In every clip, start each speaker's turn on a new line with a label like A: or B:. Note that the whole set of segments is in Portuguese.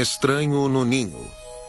A: estranho no ninho.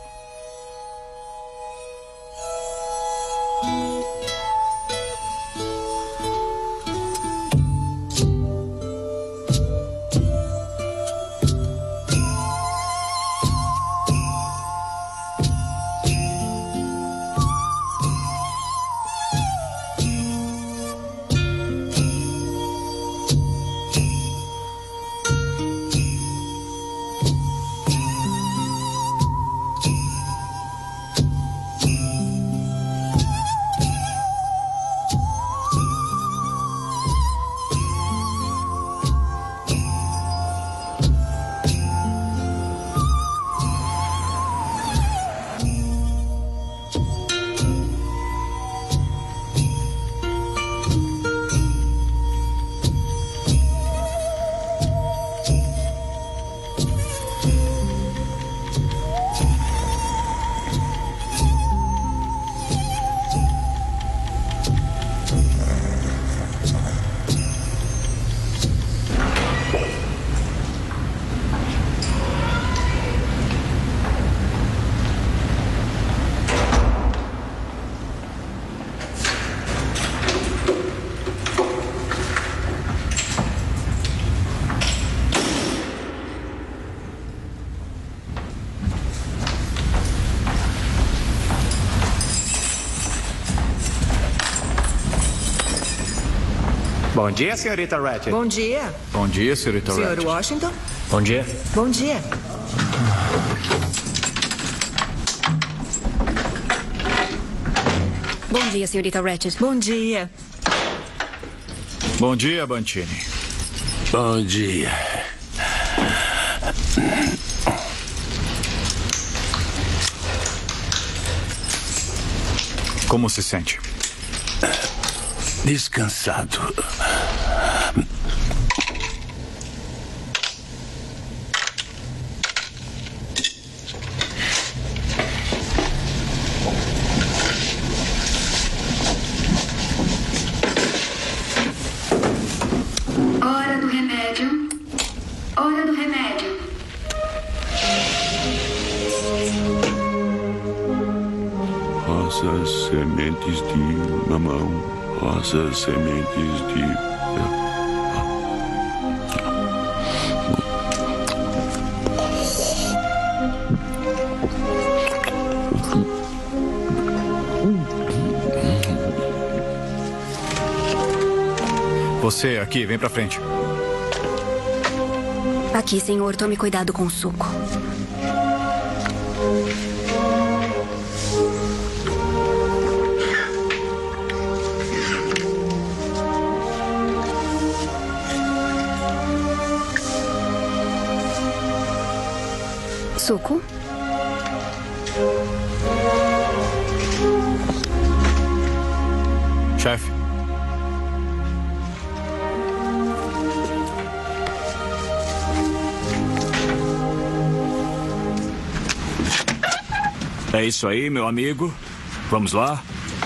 B: Bom dia, senhorita Ratched.
C: Bom dia.
B: Bom dia, senhorita Ratched.
C: Senhor Washington.
B: Bom dia.
C: Bom dia.
D: Bom dia, senhorita Ratched.
C: Bom dia.
B: Bom dia, Bantini.
E: Bom dia.
B: Como se sente?
E: Descansado.
F: Hora do remédio. Hora do remédio.
E: Rosas, sementes de mamão. Rosas, sementes de...
B: Você aqui, vem pra frente.
D: Aqui, senhor, tome cuidado com o suco. Suco?
B: Chefe.
G: É isso aí, meu amigo. Vamos lá.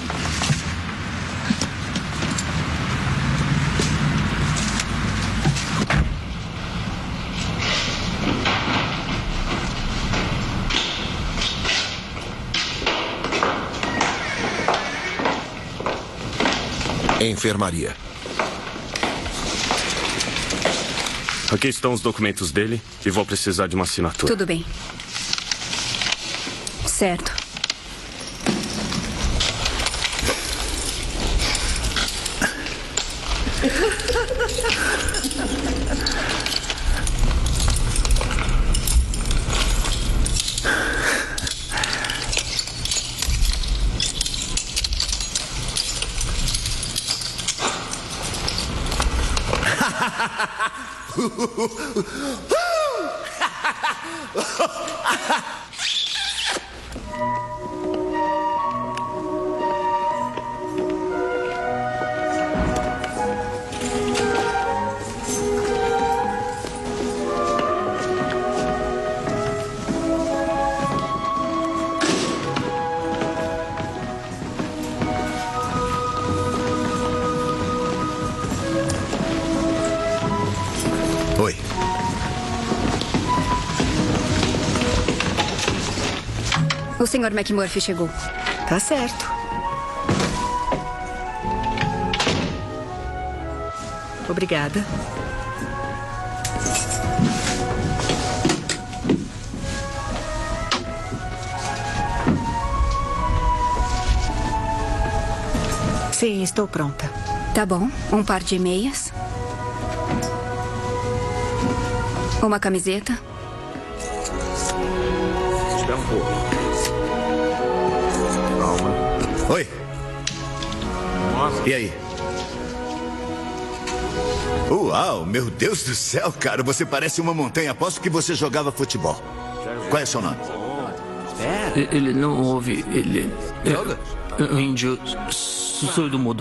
A: Enfermaria.
G: Aqui estão os documentos dele e vou precisar de uma assinatura.
D: Tudo bem. Certo.
A: Oi.
D: Sr. McMurphy chegou.
A: Tá certo. Obrigada. Sim, estou pronta.
D: Tá bom. Um par de meias. Uma camiseta.
G: Espera um pouco. Calma.
C: Oi.
G: Nossa.
C: E aí? Uau, meu Deus do céu, cara. Você parece uma montanha. Aposto que você jogava futebol. Qual é o seu nome?
H: Ele não ouve. Ele. É índio surdo mudo.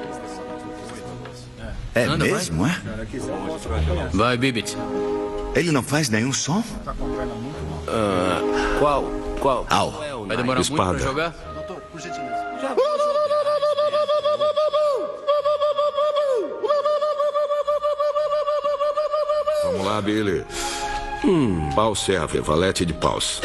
C: É
H: Anda,
C: mesmo, é?
H: Vai, Bibit.
C: Ele não faz nenhum som?
H: Qual?
C: Au.
H: Vai demorar muito
G: Espada.
H: pra jogar?
E: Vamos lá, Billy. Pau serve, valete de paus.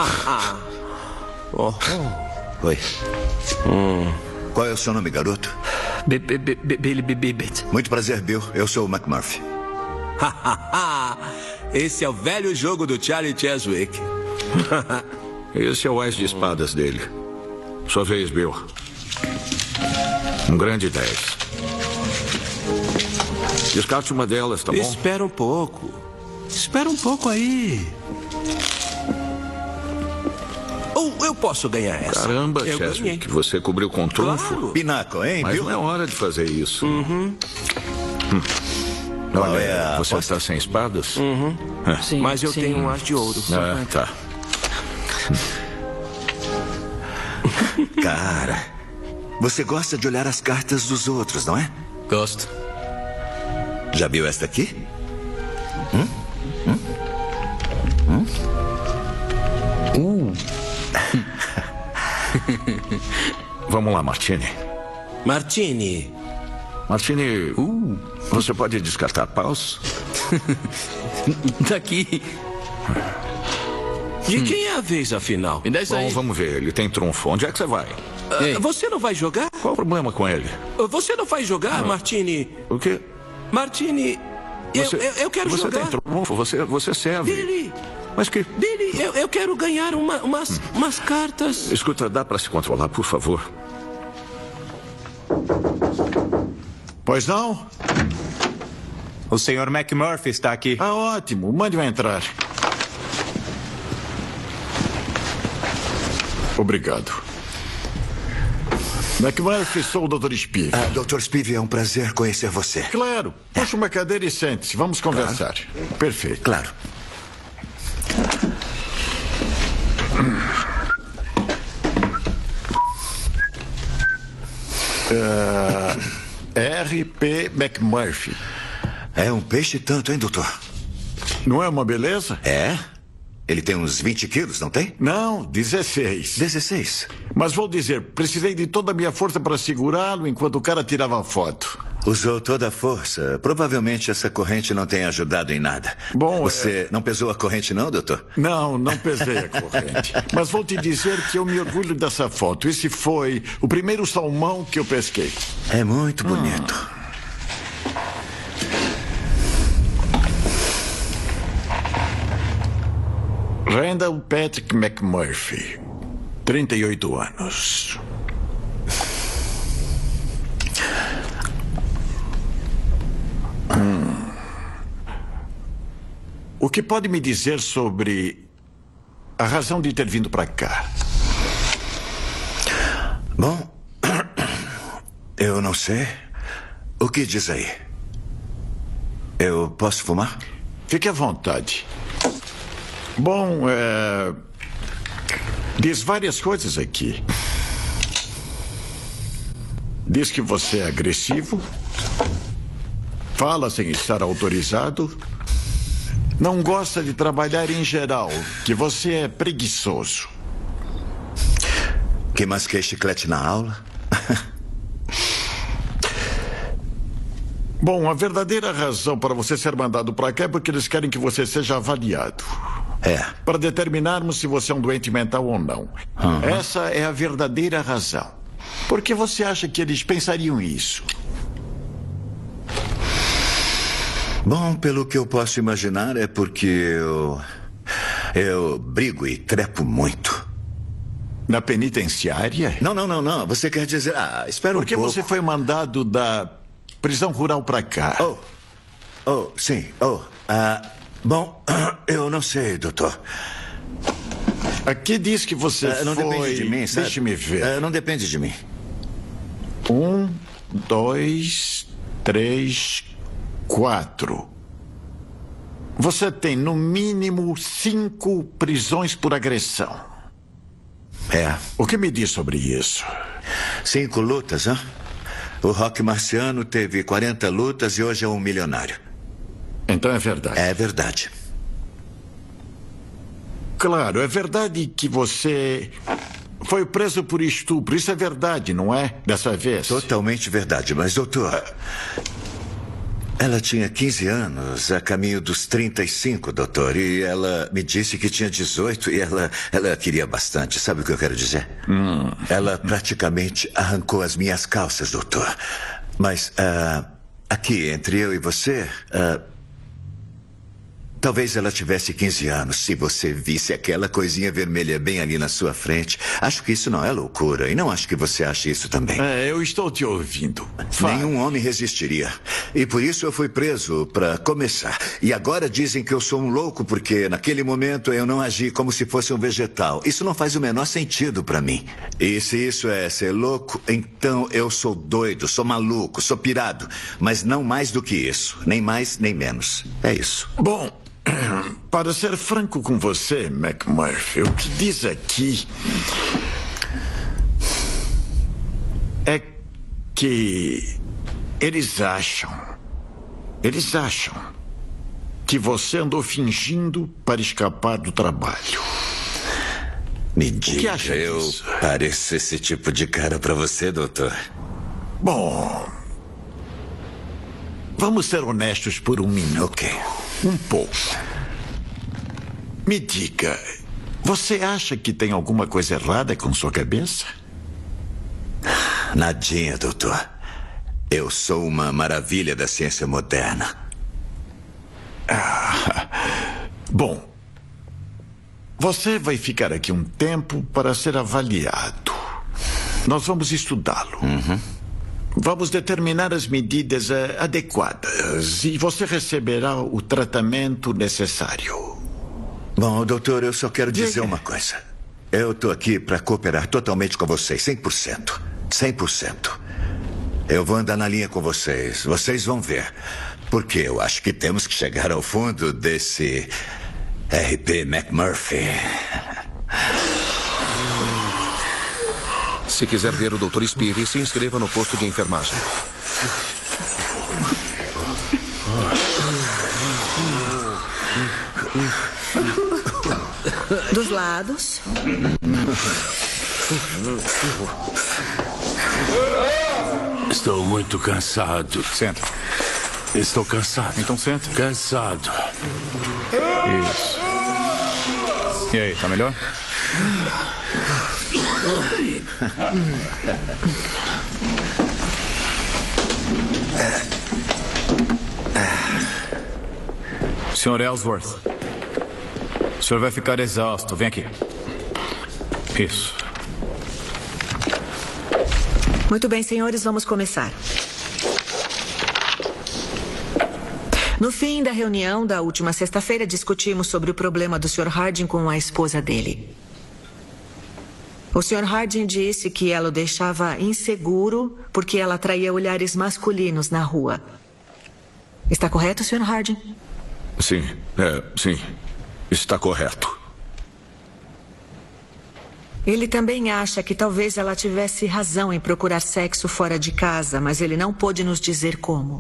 C: Oi. Qual é o seu nome, garoto?
H: Billy Bibit.
C: Muito prazer, Bill. Eu sou o McMurphy.
I: Esse é o velho jogo do Charlie Cheswick.
E: Esse é o as de espadas dele. Sua vez, Bill. Um grande 10. Descarte uma delas, tá bom?
I: Espera um pouco. Espera um pouco aí. Ou eu posso ganhar essa?
E: Caramba,
I: eu ganhei.
E: Cheswick, você cobriu com trunfo.
I: Claro.
C: Pinaco, hein,
E: Mas
C: Bill?
E: não é hora de fazer isso.
C: Qual
E: Olha,
C: é a
E: você
C: aposta?
E: está sem espadas?
H: Sim,
I: Mas eu
H: sim.
I: tenho um as de ouro.
E: Ah, tá.
C: Cara, você gosta de olhar as cartas dos outros, não é?
H: Gosto.
C: Já viu esta aqui?
E: Vamos lá, Martini.
I: Martini,
E: Martini, você pode descartar paus?
H: Daqui.
I: de quem é a vez, afinal?
H: Me dá isso
E: Bom,
H: aí.
E: vamos ver. Ele tem trunfo. Onde é que você vai?
H: Ei,
I: Você não vai jogar?
E: Qual o problema com ele?
I: Você não vai jogar, Martini?
E: O quê?
I: Martini, eu quero
E: você
I: jogar.
E: tem trunfo, você serve.
I: Billy,
E: Mas que...
I: Billy, eu quero ganhar umas cartas.
E: Escuta, dá pra se controlar, por favor?
B: Pois não? O Sr. McMurphy está aqui.
J: Ah, ótimo. Mande-o entrar. Obrigado. McMurphy, sou o Dr. Spivey.
C: Dr. Spivey, é um prazer conhecer você.
J: Claro. Puxa uma cadeira e sente-se. Vamos conversar. Perfeito.
C: Claro.
J: R.P. McMurphy.
C: É um peixe tanto, hein, doutor?
J: Não é uma beleza?
C: É? Ele tem uns 20 quilos, não tem?
J: Não, 16.
C: 16.
J: Mas vou dizer, precisei de toda a minha força para segurá-lo enquanto o cara tirava foto.
C: Usou toda a força. Provavelmente essa corrente não tem ajudado em nada.
J: Bom,
C: Você não pesou a corrente, não, doutor?
J: Não pesei a corrente. Mas vou te dizer que eu me orgulho dessa foto. Esse foi o primeiro salmão que eu pesquei.
C: É muito bonito.
J: Randall Patrick McMurphy, 38 anos. O que pode me dizer sobre a razão de ter vindo para cá?
C: Bom, eu não sei. O que diz aí? Eu posso fumar?
J: Fique à vontade. Bom, diz várias coisas aqui. Diz que você é agressivo, fala sem estar autorizado, não gosta de trabalhar em geral, que você é preguiçoso.
C: Que masquei chiclete na aula?
J: Bom, a verdadeira razão para você ser mandado para cá é porque eles querem que você seja avaliado. Para determinarmos se você é um doente mental ou não. Essa é a verdadeira razão. Por que você acha que eles pensariam isso?
C: Bom, pelo que eu posso imaginar, é porque eu brigo e trepo muito.
J: Na penitenciária?
C: Não. Você quer dizer... espera um pouco.
J: Por que você foi mandado da prisão rural para cá?
C: Sim. Bom, eu não sei, doutor.
J: Aqui diz que você
C: não
J: foi...
C: depende de mim, sabe?
J: Deixe-me ver.
C: Não depende de mim.
J: 1, 2, 3, 4. Você tem, no mínimo, 5 prisões por agressão. O que me diz sobre isso?
C: 5 lutas, hein? O Rock Marciano teve 40 lutas e hoje é um milionário.
J: Então é verdade.
C: É verdade.
J: Claro, é verdade que você foi preso por estupro. Isso é verdade, não é? Dessa vez.
C: Totalmente verdade, mas, doutor... Ela tinha 15 anos, a caminho dos 35, doutor. E ela me disse que tinha 18 e ela queria bastante. Sabe o que eu quero dizer? Ela praticamente arrancou as minhas calças, doutor. Mas, aqui, entre eu e você... Talvez ela tivesse 15 anos. Se você visse aquela coisinha vermelha bem ali na sua frente. Acho que isso não é loucura. E não acho que você ache isso também.
J: Eu estou te ouvindo.
C: Nenhum homem resistiria. E por isso eu fui preso, para começar. E agora dizem que eu sou um louco porque naquele momento eu não agi como se fosse um vegetal. Isso não faz o menor sentido para mim. E se isso é ser louco, então eu sou doido, sou maluco, sou pirado. Mas não mais do que isso. Nem mais, nem menos. É isso.
J: Bom... Para ser franco com você, McMurphy, o que diz aqui é que eles acham que você andou fingindo para escapar do trabalho.
C: Me diga, eu pareço esse tipo de cara para você, doutor?
J: Bom, vamos ser honestos por um minuto.
C: Ok.
J: Um pouco. Me diga, você acha que tem alguma coisa errada com sua cabeça?
C: Nadinha, doutor. Eu sou uma maravilha da ciência moderna.
J: Bom, você vai ficar aqui um tempo para ser avaliado. Nós vamos estudá-lo. Vamos determinar as medidas adequadas e você receberá o tratamento necessário.
C: Bom, doutor, eu só quero dizer uma coisa. Eu estou aqui para cooperar totalmente com vocês, 100%. 100%. Eu vou andar na linha com vocês. Vocês vão ver. Porque eu acho que temos que chegar ao fundo desse R.P. McMurphy.
K: Se quiser ver o Dr. Spears, se inscreva no posto de enfermagem.
A: Dos lados.
I: Estou muito cansado.
B: Senta.
I: Estou cansado.
B: Então senta.
I: Cansado.
B: Isso. E aí, tá melhor? Sr. Ellsworth, o senhor vai ficar exausto. Vem aqui. Isso.
A: Muito bem, senhores, vamos começar. No fim da reunião da última sexta-feira, discutimos sobre o problema do Sr. Harding com a esposa dele. O Sr. Harding disse que ela o deixava inseguro porque ela atraía olhares masculinos na rua. Está correto, Sr. Harding?
E: Sim, sim. Está correto.
A: Ele também acha que talvez ela tivesse razão em procurar sexo fora de casa, mas ele não pôde nos dizer como.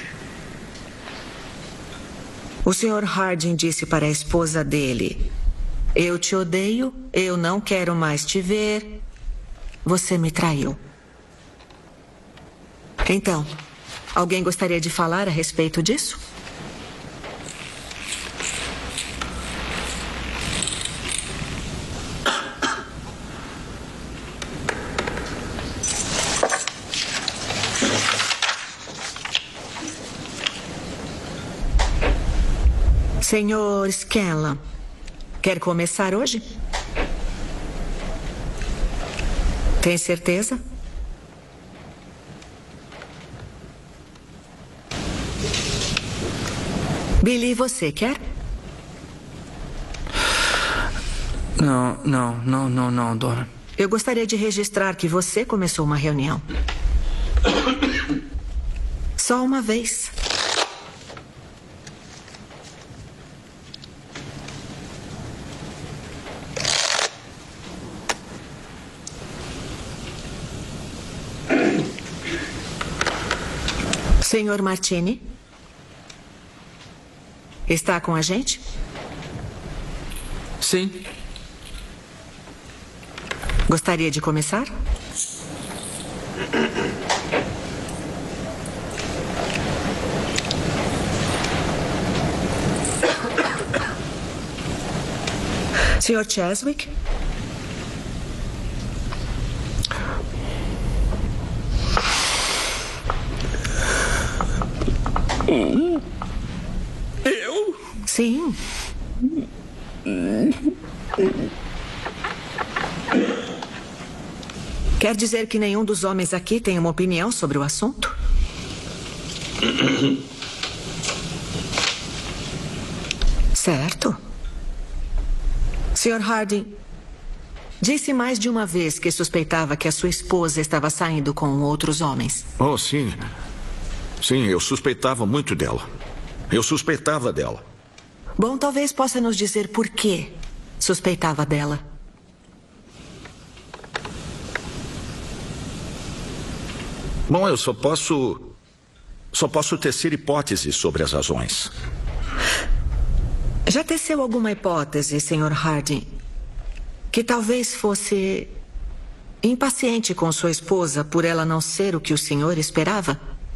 A: O Sr. Harding disse para a esposa dele: eu te odeio, eu não quero mais te ver, você me traiu. Então, alguém gostaria de falar a respeito disso? Senhor Scanlan, quer começar hoje? Tem certeza? Billy, você quer?
H: Não, Dora.
A: Eu gostaria de registrar que você começou uma reunião. Só uma vez. Senhor Martini? Está com a gente?
H: Sim.
A: Gostaria de começar? Senhor Cheswick?
I: Eu?
A: Sim. Quer dizer que nenhum dos homens aqui tem uma opinião sobre o assunto? Certo. Sr. Harding, disse mais de uma vez que suspeitava que a sua esposa estava saindo com outros homens.
E: Oh, sim. Sim, eu suspeitava muito dela. Eu suspeitava dela.
A: Bom, talvez possa nos dizer por que suspeitava dela.
E: Bom, eu só posso tecer hipóteses sobre as razões.
A: Já teceu alguma hipótese, Sr. Harding, que talvez fosse impaciente com sua esposa por ela não ser o que o senhor esperava?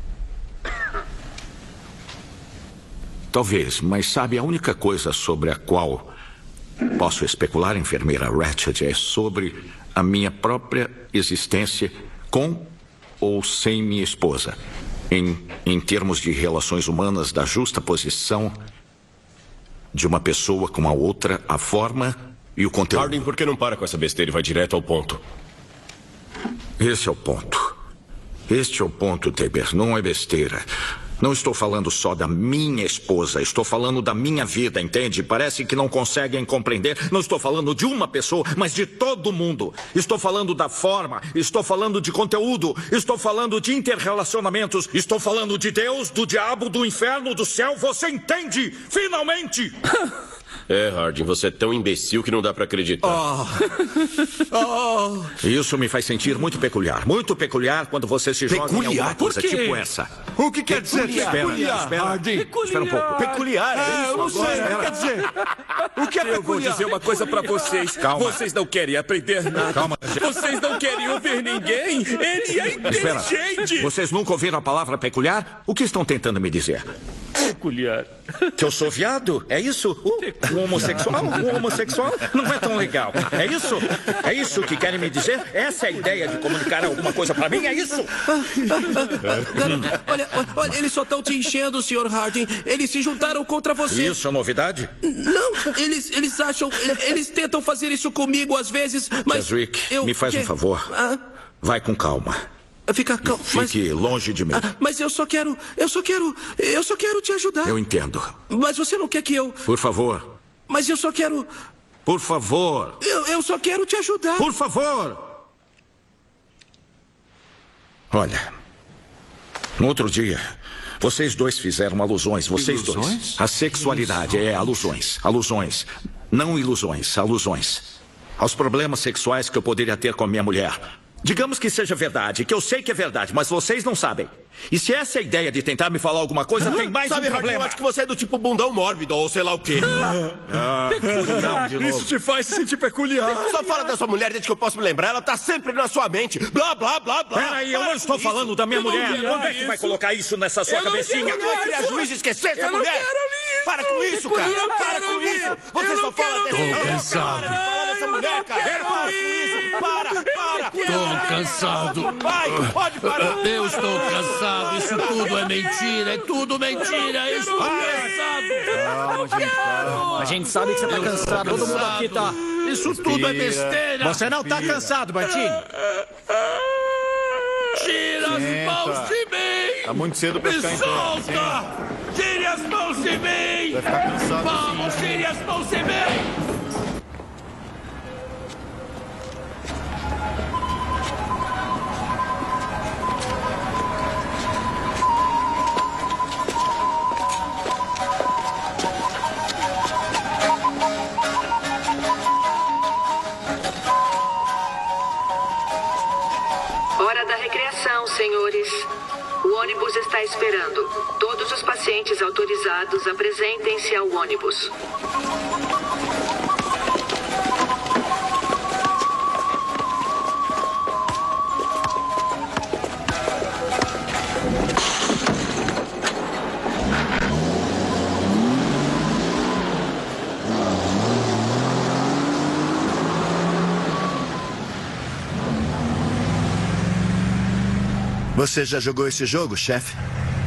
E: Talvez, mas sabe, a única coisa sobre a qual posso especular, enfermeira Ratched, é sobre a minha própria existência com ou sem minha esposa. Em termos de relações humanas, da justa posição de uma pessoa com a outra, a forma e o conteúdo.
G: Harding, por que não para com essa besteira e vai direto ao ponto?
E: Esse é o ponto. Este é o ponto, Tabor. Não é besteira. Não estou falando só da minha esposa. Estou falando da minha vida, entende? Parece que não conseguem compreender. Não estou falando de uma pessoa, mas de todo mundo. Estou falando da forma. Estou falando de conteúdo. Estou falando de interrelacionamentos. Estou falando de Deus, do diabo, do inferno, do céu. Você entende? Finalmente!
G: É, Harding, você é tão imbecil que não dá pra acreditar.
E: Isso me faz sentir muito peculiar quando você se joga em alguma coisa tipo essa.
L: O que quer dizer
E: Espera um pouco.
L: Peculiar, eu não sei o que quer dizer. O que é peculiar?
I: Eu vou dizer uma coisa pra vocês.
E: Calma.
I: Vocês não querem aprender nada.
E: Calma.
I: Vocês não querem ouvir ninguém. Ele é inteligente.
E: Vocês nunca ouviram a palavra peculiar? O que estão tentando me dizer?
I: Peculiar.
E: Que eu sou viado? É isso? Um homossexual? Um homossexual? Não é tão legal. É isso? É isso que querem me dizer? Essa é a ideia de comunicar alguma coisa pra mim? É isso?
I: Olha, eles só estão te enchendo, Sr. Harding. Eles se juntaram contra você.
E: Isso é novidade?
I: Não, eles acham... Eles tentam fazer isso comigo às vezes, mas...
E: Cheswick, me faz um favor. Vai com calma.
I: Fica calmo.
E: Fique longe de mim.
I: Mas eu só quero te ajudar.
E: Eu entendo.
I: Mas você não quer que eu...
E: Por favor.
I: Mas eu só quero...
E: Por favor.
I: Eu só quero te ajudar.
E: Por favor. Olha, no outro dia, vocês dois fizeram alusões. Vocês dois. A sexualidade é alusões. Alusões. Não ilusões, alusões. Aos problemas sexuais que eu poderia ter com a minha mulher. Digamos que seja verdade, que eu sei que é verdade, mas vocês não sabem. E se essa é a ideia de tentar me falar alguma coisa, tem mais um problema.
G: Eu acho que você é do tipo bundão mórbido ou sei lá o quê.
E: Peculiar.
L: Isso te faz se sentir peculiar.
G: Só fala da sua mulher desde que eu posso me lembrar. Ela tá sempre na sua mente. Blá, blá, blá, blá.
E: Peraí, eu não estou falando da minha mulher. Quando é que vai colocar isso nessa sua cabecinha?
G: Vai criar juiz e esquecer essa mulher? Para com isso, cara. Para com isso. Você só fala dessa mulher.
L: Tô cansado.
G: Dessa mulher, cara. Para com isso. Para.
L: Tô cansado.
G: Vai, pode parar.
L: Eu estou cansado. Isso tudo é mentira. É tudo mentira. Eu estou cansado.
I: Não quero!
M: A gente sabe que você tá cansado. Todo mundo aqui tá.
I: Isso tudo é besteira!
M: Você não tá cansado, Bantini?
I: Tira as mãos de mim!
B: Tá muito cedo pra ficar em pé.
I: Solta! Tire as mãos de mim!
B: Vai ficar cansado.
I: Vamos, tire as mãos de mim!
A: Hora da recreação, senhores. O ônibus está esperando. Todos os pacientes autorizados apresentem-se ao ônibus.
C: Você já jogou esse jogo, chefe?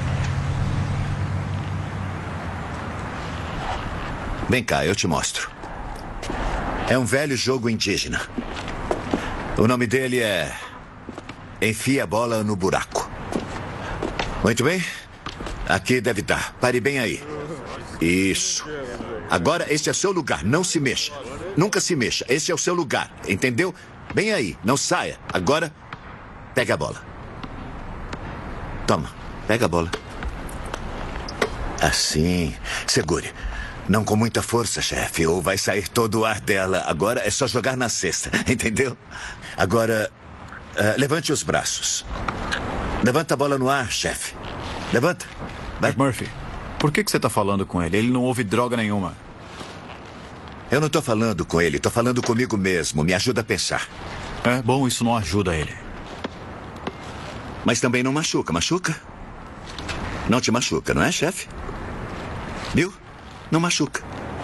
C: Vem cá, eu te mostro. É um velho jogo indígena. O nome dele é... Enfia a bola no buraco. Muito bem. Aqui deve dar. Pare bem aí. Isso. Agora, esse é seu lugar. Não se mexa. Nunca se mexa. Esse é o seu lugar. Entendeu? Bem aí. Não saia. Agora, pega a bola. Toma, pega a bola. Assim. Segure. Não com muita força, chefe, ou vai sair todo o ar dela. Agora é só jogar na cesta, entendeu? Agora, levante os braços. Levanta a bola no ar, chefe. Levanta. Vai.
B: Murphy, por que você tá falando com ele? Ele não ouve droga nenhuma.
C: Eu não tô falando com ele, tô falando comigo mesmo. Me ajuda a pensar.
B: É bom, isso não ajuda ele.
C: Mas também não machuca. Machuca? Não te machuca, não é, chefe? Viu? Não machuca.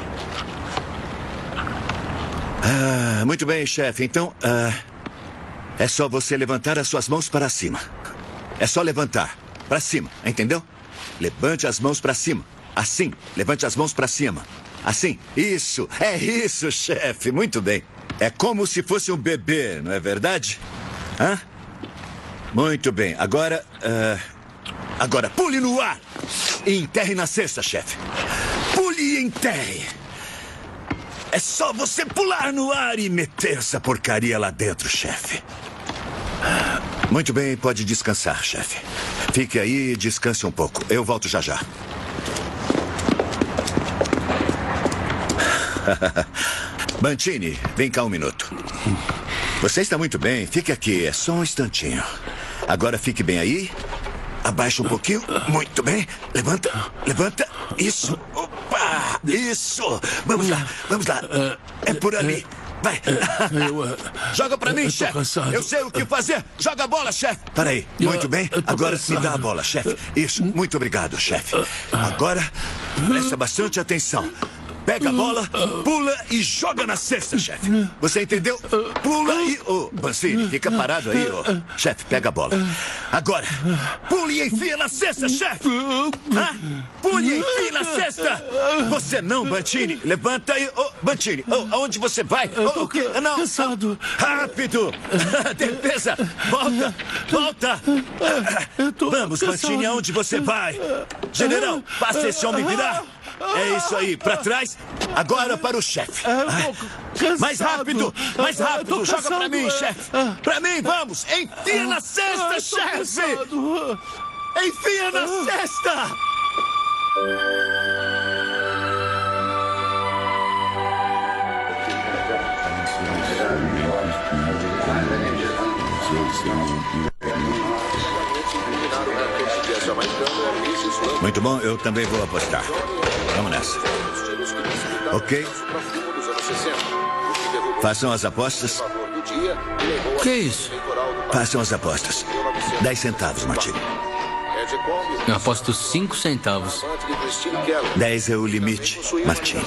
C: Muito bem, chefe. Então, é só você levantar as suas mãos para cima. É só levantar. Para cima, entendeu? Levante as mãos para cima. Assim. Levante as mãos para cima. Assim. Isso. É isso, chefe. Muito bem. É como se fosse um bebê, não é verdade? Hã? Muito bem. Agora, agora, pule no ar e enterre na cesta, chefe. Pule e enterre. É só você pular no ar e meter essa porcaria lá dentro, chefe. Muito bem, pode descansar, chefe. Fique aí e descanse um pouco. Eu volto já já. Bantini, vem cá um minuto. Você está muito bem. Fique aqui, é só um instantinho. Agora fique bem aí. Abaixa um pouquinho. Muito bem. Levanta, levanta. Isso. Opa! Isso. Vamos lá, vamos lá. É por ali. Vai. Joga pra mim, chefe. Eu sei o que fazer. Joga a bola, chefe. Para aí. Muito bem. Agora me dá a bola, chefe. Isso. Muito obrigado, chefe. Agora, presta bastante atenção. Pega a bola, pula e joga na cesta, chefe. Você entendeu? Pula e... Ô, Bantini, fica parado aí, ô. Chefe, pega a bola. Agora, pule e enfia na cesta, chefe. Pule e enfia na cesta. Você não, Bantini. Levanta e... Ô, Bantini, aonde você vai? O quê? Não.
I: Cansado.
C: Rápido. Defesa. Volta. Volta. Vamos, Bantini, aonde você vai? General, faça esse homem virar. É isso aí, pra trás. Agora para o chefe. Mais rápido, mais rápido. Joga pra mim, chefe. Pra mim, vamos. Enfia na cesta, chefe. Enfia na cesta. Muito bom, eu também vou apostar. Vamos nessa. Ok? Façam as apostas.
I: O que é isso?
C: Façam as apostas. 10 centavos, Martinho.
H: Eu aposto 5 centavos.
C: 10 é o limite, Martinho.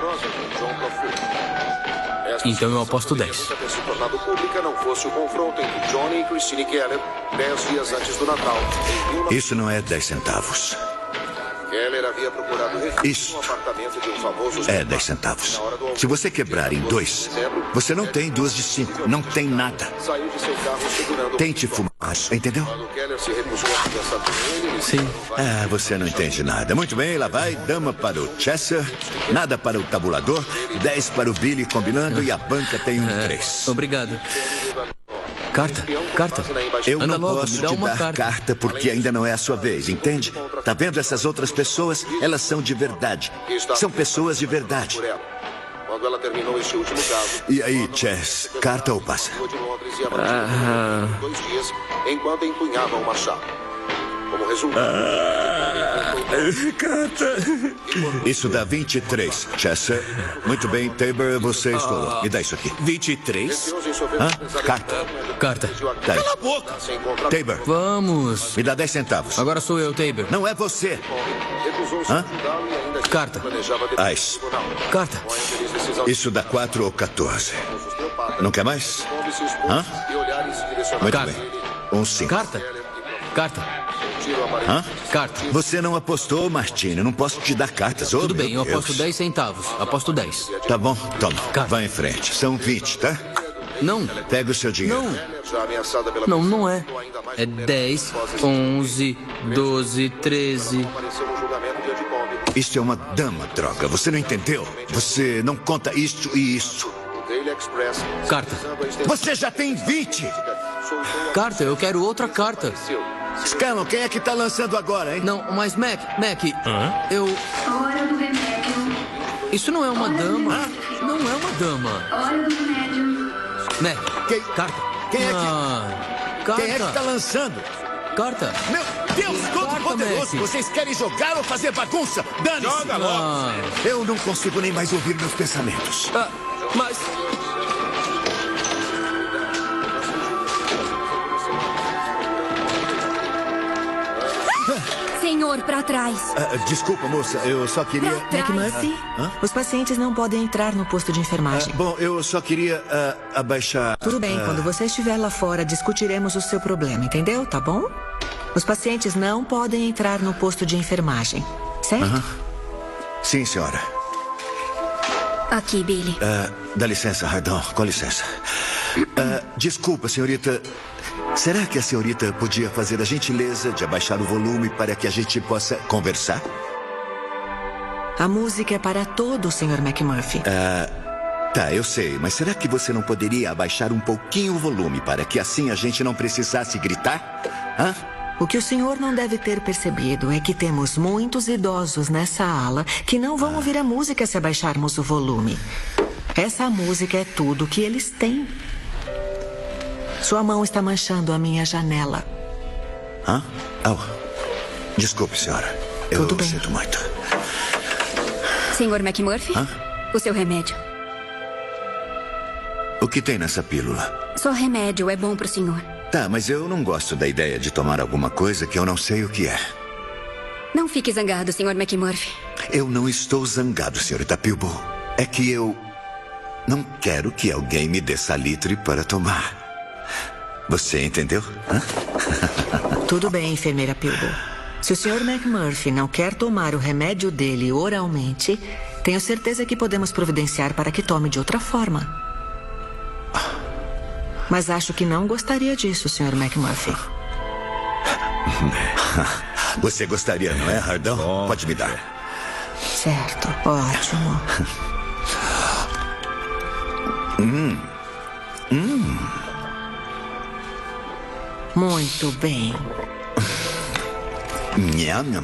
H: Então eu aposto 10.
K: Se tornado pública não fosse o confronto entre Johnny e Christine Keller 10 dias antes do Natal.
C: Isso não é 10 centavos.
K: Keller havia procurado refúgio
C: Isso.
K: no apartamento de um famoso...
C: É 10 centavos. Se você quebrar em 2, você não tem 2 de 5. Não tem nada.
K: Saiu de seu carro segurando...
C: Tente fumar, entendeu?
K: Quando Keller se recusou a conversar com ele...
H: Sim.
C: Ah, você não entende nada. Muito bem, lá vai. Dama para o Chester, nada para o tabulador, 10 para o Billy combinando e a banca tem 3.
H: Obrigado. Carta.
C: Eu
H: Anda
C: não
H: logo,
C: posso
H: me dá
C: te
H: uma
C: dar
H: carta.
C: carta porque ainda não é a sua vez, entende? Tá vendo essas outras pessoas? Elas são de verdade. São pessoas de verdade.
K: Quando ela terminou este último caso...
C: E aí, Chess, carta ou passa?
K: ...de Londres e abandonou 2 dias enquanto empunhava um machado. Como resultado...
C: Isso dá 23, Chester. Muito bem, Tabor, você estourou. Me dá isso aqui.
I: 23?
C: Hã? Carta.
H: Carta.
C: Daí.
I: Cala a boca!
C: Tabor,
H: Vamos.
C: me dá 10 centavos.
H: Agora sou eu, Tabor.
C: Não é você. Hã?
H: Carta.
C: Ice.
H: Carta.
C: Isso dá 4 ou 14. Não quer mais? Hã? Muito
H: Carta.
C: bem. Um 5.
H: Carta.
C: Hã?
H: Carta.
C: Você não apostou, Martini. Não posso te dar cartas. Oh,
H: Tudo bem, eu
C: meu
H: aposto
C: Deus.
H: 10 centavos. Aposto 10.
C: Tá bom, toma.
H: Carta.
C: Vai em frente. São 20, tá?
H: Não.
C: Pega o seu dinheiro.
H: Não. Não é. É 10, 11, 12, 13.
C: Isto é uma dama, droga. Você não entendeu? Você não conta isto e isto.
H: Carta.
C: Você já tem 20.
H: Carta, eu quero outra carta.
C: Scanlon, quem é que tá lançando agora, hein?
H: Não, mas Mac, eu...
F: Hora do remédio.
H: Isso não é uma dama. Não é uma dama.
F: Hora do remédio.
H: Mac,
C: Quem?
H: carta.
C: Quem é que...
H: Carta.
C: Quem é que tá lançando?
H: Carta.
C: Meu Deus,
H: Carta,
C: Todo-Poderoso!
H: Mac.
C: Vocês querem jogar ou fazer bagunça? Dane-se!
I: Joga logo.
C: Eu não consigo nem mais ouvir meus pensamentos.
I: Mas...
D: Senhor, pra trás.
C: Desculpa, moça, eu só queria...
A: McMurphy, os pacientes não podem entrar no posto de enfermagem.
C: Bom, eu só queria abaixar...
A: Tudo bem, quando você estiver lá fora, discutiremos o seu problema, entendeu? Tá bom? Os pacientes não podem entrar no posto de enfermagem, certo?
C: Sim, senhora.
D: Aqui, Billy.
C: Dá licença, Hardon, com licença. Desculpa, senhorita. Será que a senhorita podia fazer a gentileza de abaixar o volume para que a gente possa conversar?
A: A música é para todos, Sr. McMurphy.
C: Tá, eu sei, mas será que você não poderia abaixar um pouquinho o volume para que assim a gente não precisasse gritar? Hã?
A: O que o senhor não deve ter percebido é que temos muitos idosos nessa ala que não vão ouvir a música se abaixarmos o volume. Essa música é tudo que eles têm. Sua mão está manchando a minha janela.
C: Hã? Oh. Desculpe, senhora.
A: Tudo bem.
C: Sinto muito.
D: Senhor McMurphy? O seu remédio.
C: O que tem nessa pílula?
D: Só remédio é bom pro senhor.
C: Tá, mas eu não gosto da ideia de tomar alguma coisa que eu não sei o que é.
D: Não fique zangado, Sr. McMurphy.
C: Eu não estou zangado, senhorita Pilbo. É que eu não quero que alguém me dê salitre para tomar. Você entendeu?
A: Tudo bem, enfermeira Pilbo. Se o Sr. McMurphy não quer tomar o remédio dele oralmente, tenho certeza que podemos providenciar para que tome de outra forma. Mas acho que não gostaria disso, Sr. McMurphy.
C: Você gostaria, não é, Hardon?
E: Bom.
C: Pode me dar.
A: Certo, ótimo. Muito bem.
C: Nham, nham.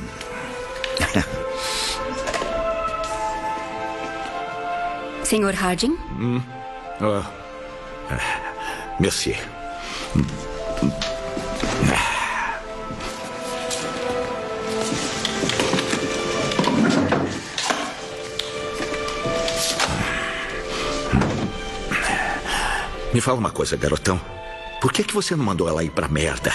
D: Senhor Harding?
E: Merci. Me fala uma coisa, garotão. Por que você não mandou ela ir pra merda?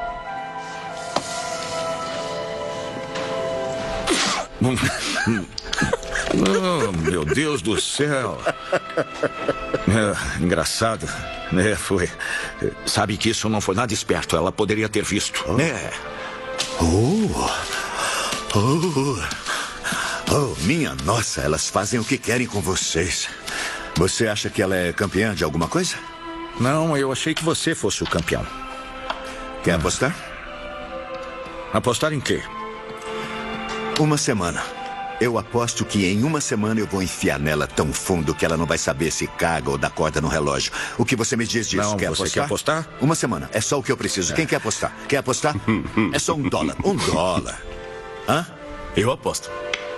E: Oh, meu Deus do céu. Engraçado. Foi. Sabe que isso não foi nada esperto. Ela poderia ter visto.
C: Minha nossa, elas fazem o que querem com vocês. Você acha que ela é campeã de alguma coisa?
E: Não, eu achei que você fosse o campeão.
C: Quer apostar?
E: Apostar em quê?
C: Uma semana. Eu aposto que em uma semana eu vou enfiar nela tão fundo que ela não vai saber se caga ou dá corda no relógio. O que você me diz disso?
E: Não,
C: quer
E: você
C: apostar?
E: quer apostar?
C: Uma semana. É só o que eu preciso. Quem quer apostar? Quer apostar? É só $1. $1. Hã?
N: Eu aposto.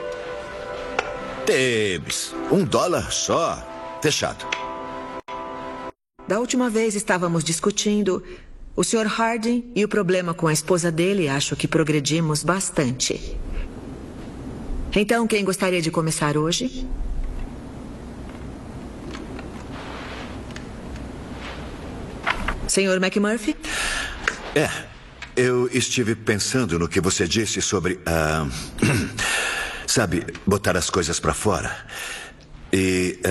C: Tebes. $1 só? Fechado.
A: Da última vez estávamos discutindo o Sr. Harding e o problema com a esposa dele. Acho que progredimos bastante. Então, quem gostaria de começar hoje? Sr. McMurphy?
C: Eu estive pensando no que você disse sobre, sabe, botar as coisas pra fora. E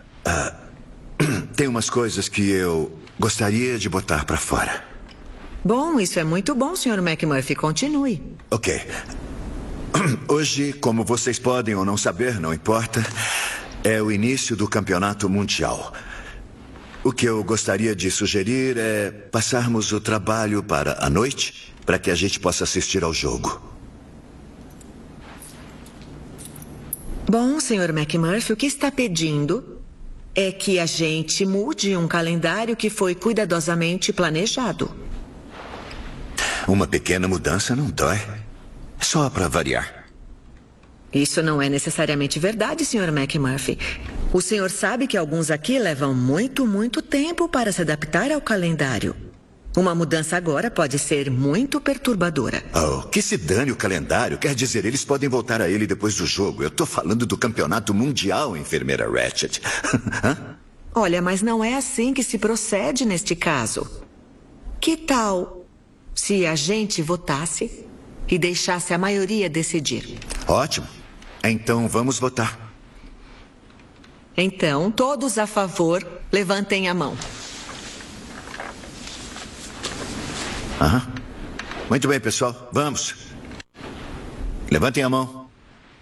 C: tem umas coisas que eu gostaria de botar pra fora.
A: Bom, isso é muito bom, Sr. McMurphy. Continue.
C: Ok. Hoje, como vocês podem ou não saber, não importa, é o início do campeonato mundial. O que eu gostaria de sugerir é passarmos o trabalho para a noite, para que a gente possa assistir ao jogo.
A: Bom, Sr. McMurphy, o que está pedindo é que a gente mude um calendário que foi cuidadosamente planejado.
C: Uma pequena mudança não dói. Só para variar.
A: Isso não é necessariamente verdade, Sr. McMurphy. O senhor sabe que alguns aqui levam muito tempo para se adaptar ao calendário. Uma mudança agora pode ser muito perturbadora.
C: Que se dane o calendário. Quer dizer, eles podem voltar a ele depois do jogo. Eu tô falando do campeonato mundial, enfermeira Ratched.
A: Olha, mas não é assim que se procede neste caso. Que tal se a gente votasse e deixasse a maioria decidir?
C: Ótimo. Então vamos votar.
A: Então, todos a favor, levantem a mão.
C: Muito bem, pessoal. Vamos. Levantem a mão.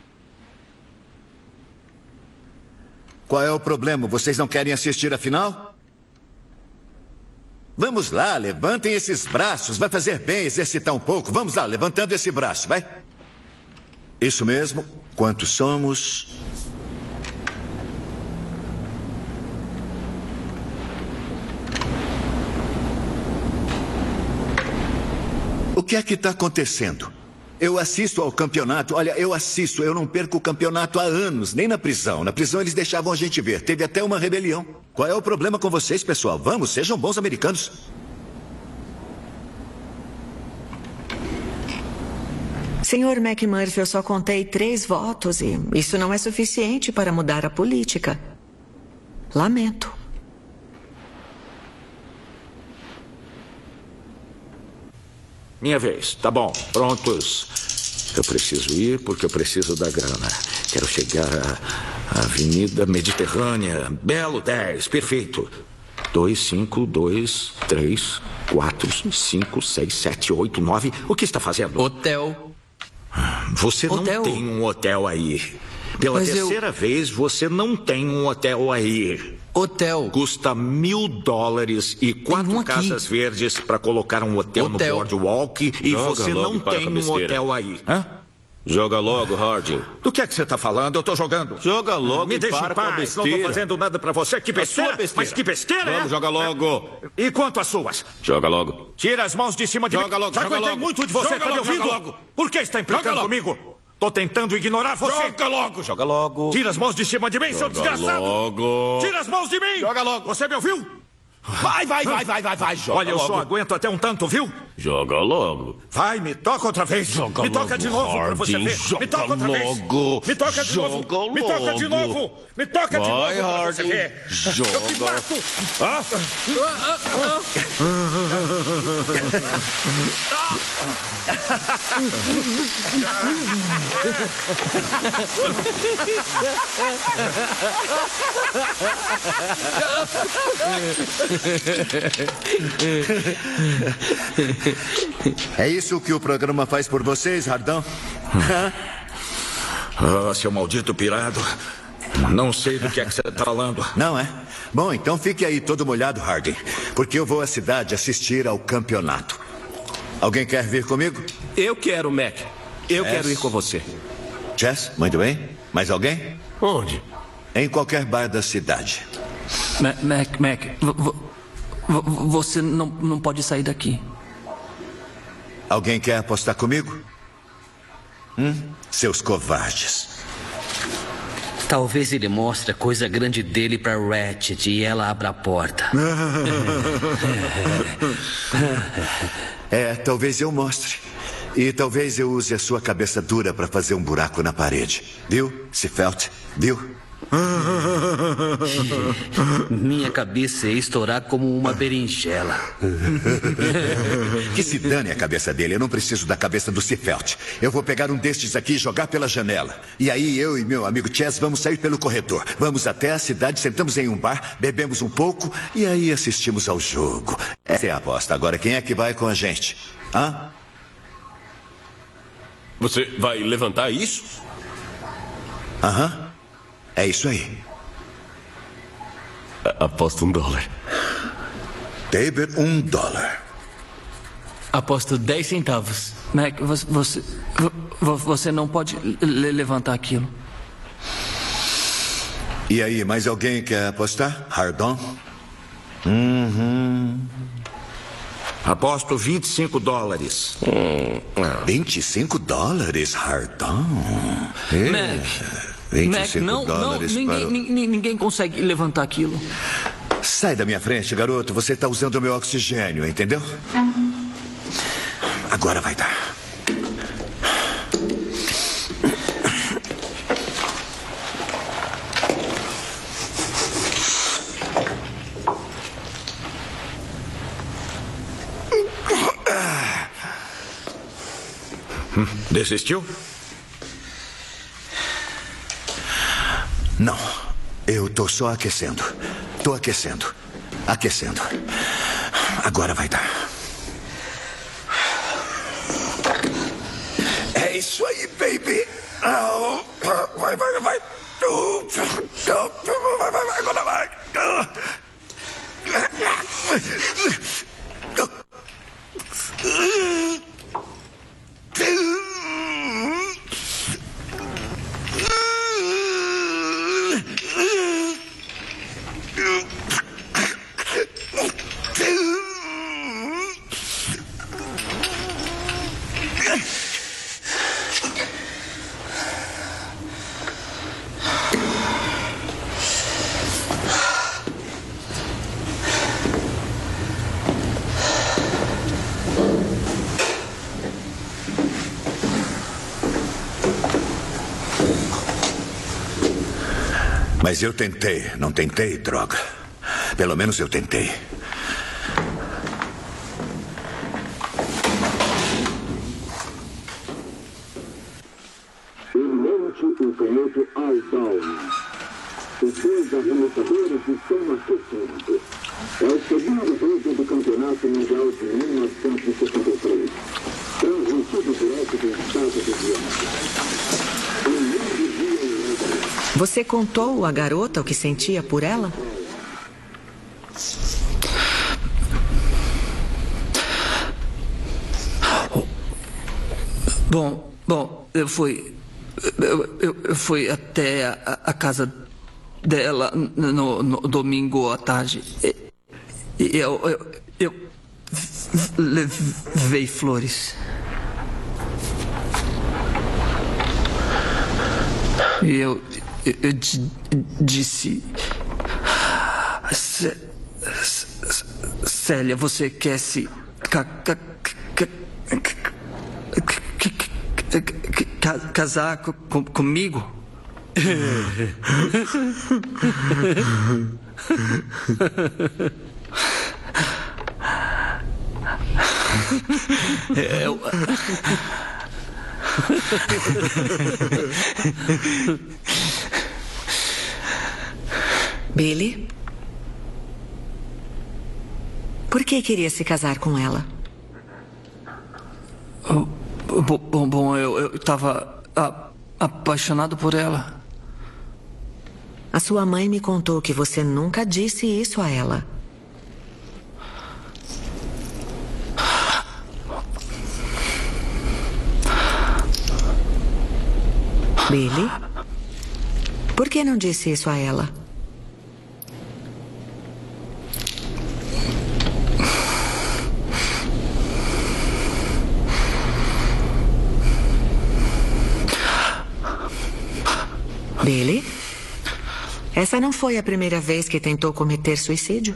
C: Qual é o problema? Vocês não querem assistir a final? Vamos lá, levantem esses braços. Vai fazer bem exercitar um pouco. Vamos lá, levantando esse braço, vai. Isso mesmo. Quantos somos? O que é que está acontecendo? Eu assisto ao campeonato. Olha, eu assisto. Eu não perco o campeonato há anos, nem na prisão. Na prisão eles deixavam a gente ver. Teve até uma rebelião. Qual é o problema com vocês, pessoal? Vamos, sejam bons americanos.
A: Sr. McMurphy, eu só contei 3 votos e isso não é suficiente para mudar a política. Lamento.
E: Minha vez. Tá bom. Prontos. Eu preciso ir porque eu preciso da grana. Quero chegar à Avenida Mediterrânea. Belo 10. Perfeito. 2, 5, 2, 3, 4, 5, 6, 7, 8, 9. O que está fazendo?
H: Hotel.
E: Você não tem um hotel aí. Pela terceira vez, você não tem um hotel aí.
H: Hotel.
E: Custa $1.000 e 4 casas verdes para colocar um hotel no Boardwalk e você não tem um hotel aí.
N: Joga logo, Harding.
E: Do que é que você está falando? Eu estou jogando.
N: Joga logo.
E: Me deixa em paz. Não estou fazendo nada para você. Que besteira. Mas que besteira,
N: Vamos, joga logo.
E: E quanto às suas?
N: Joga logo.
E: Tira as mãos de cima de mim.
N: Joga logo,
E: Já
N: joga
E: aguentei
N: logo.
E: muito de você,
N: Joga
E: tá me
N: logo,
E: ouvindo?
N: joga logo.
E: Por que está implicando comigo? Tô tentando ignorar você.
N: Joga logo. Joga logo.
E: Tira as mãos de cima de mim, seu desgraçado.
N: Logo.
E: Tira as mãos de mim.
N: Joga logo.
E: Você me ouviu?
N: Vai. Joga
E: Olha, eu só aguento até um tanto, viu?
N: Joga logo.
E: Vai, me toca outra vez.
N: Joga
E: me toca
N: logo,
E: de novo pra você ver.
N: Joga
E: Me toca outra
N: logo.
E: vez. Me toca de novo.
N: Joga
E: Me toca de
N: logo.
E: novo. Me toca de
N: Vai,
E: novo pra você
N: Harding.
E: ver.
N: Joga.
E: Eu te mato.
C: É isso que o programa faz por vocês, Hardão?
E: Seu maldito pirado. Não sei do que é que você está falando.
C: Não é? Bom, então fique aí todo molhado, Harding. Porque eu vou à cidade assistir ao campeonato. Alguém quer vir comigo?
I: Eu quero, Mac. Eu quero ir com você.
C: Chess, muito bem. Mais alguém?
I: Onde?
C: Em qualquer bar da cidade.
H: Mac, você não pode sair daqui.
C: Alguém quer apostar comigo? Seus covardes.
O: Talvez ele mostre a coisa grande dele pra Ratchet e ela abra a porta.
C: Talvez eu mostre. E talvez eu use a sua cabeça dura para fazer um buraco na parede. Viu, Seafeldt? Viu?
O: Minha cabeça ia estourar como uma berinjela.
C: Que se dane a cabeça dele. Eu não preciso da cabeça do Seafeldt. Eu vou pegar um destes aqui e jogar pela janela. E aí eu e meu amigo Chess vamos sair pelo corredor. Vamos até a cidade, sentamos em um bar, bebemos um pouco e aí assistimos ao jogo. Essa é a aposta. Agora quem é que vai com a gente? Hã?
P: Você vai levantar isso?
C: Aham. É isso aí.
P: Aposto $1.
C: Tabor, $1.
H: Aposto 10 centavos. Mac, você não pode levantar aquilo.
C: E aí, mais alguém quer apostar? Hardon?
E: Aposto $25.
C: $25, Hardon?
H: Mac, ninguém consegue levantar aquilo.
C: Sai da minha frente, garoto. Você está usando o meu oxigênio, entendeu? Agora vai dar.
E: Desistiu?
C: Não. Eu tô só aquecendo. Tô aquecendo. Aquecendo. Agora vai dar. É isso aí, baby. Vai. Vai, agora vai. Mas eu tentei, não tentei, droga. Pelo menos eu tentei.
Q: Monte o canhoto Aldal. Os dois arremessadores estão aquecendo. É o segundo jogo do Campeonato Mundial de 1963. Transmitido direto do estado de Viana.
A: Você contou à garota o que sentia por ela?
H: Bom, eu fui até a casa dela no domingo à tarde. E eu levei flores. E eu disse: Célia, você quer se casar comigo?
A: Billy? Por que queria se casar com ela?
H: Bom, eu estava apaixonado por ela.
A: A sua mãe me contou que você nunca disse isso a ela. Billy? Por que não disse isso a ela? Billy? Essa não foi a primeira vez que tentou cometer suicídio?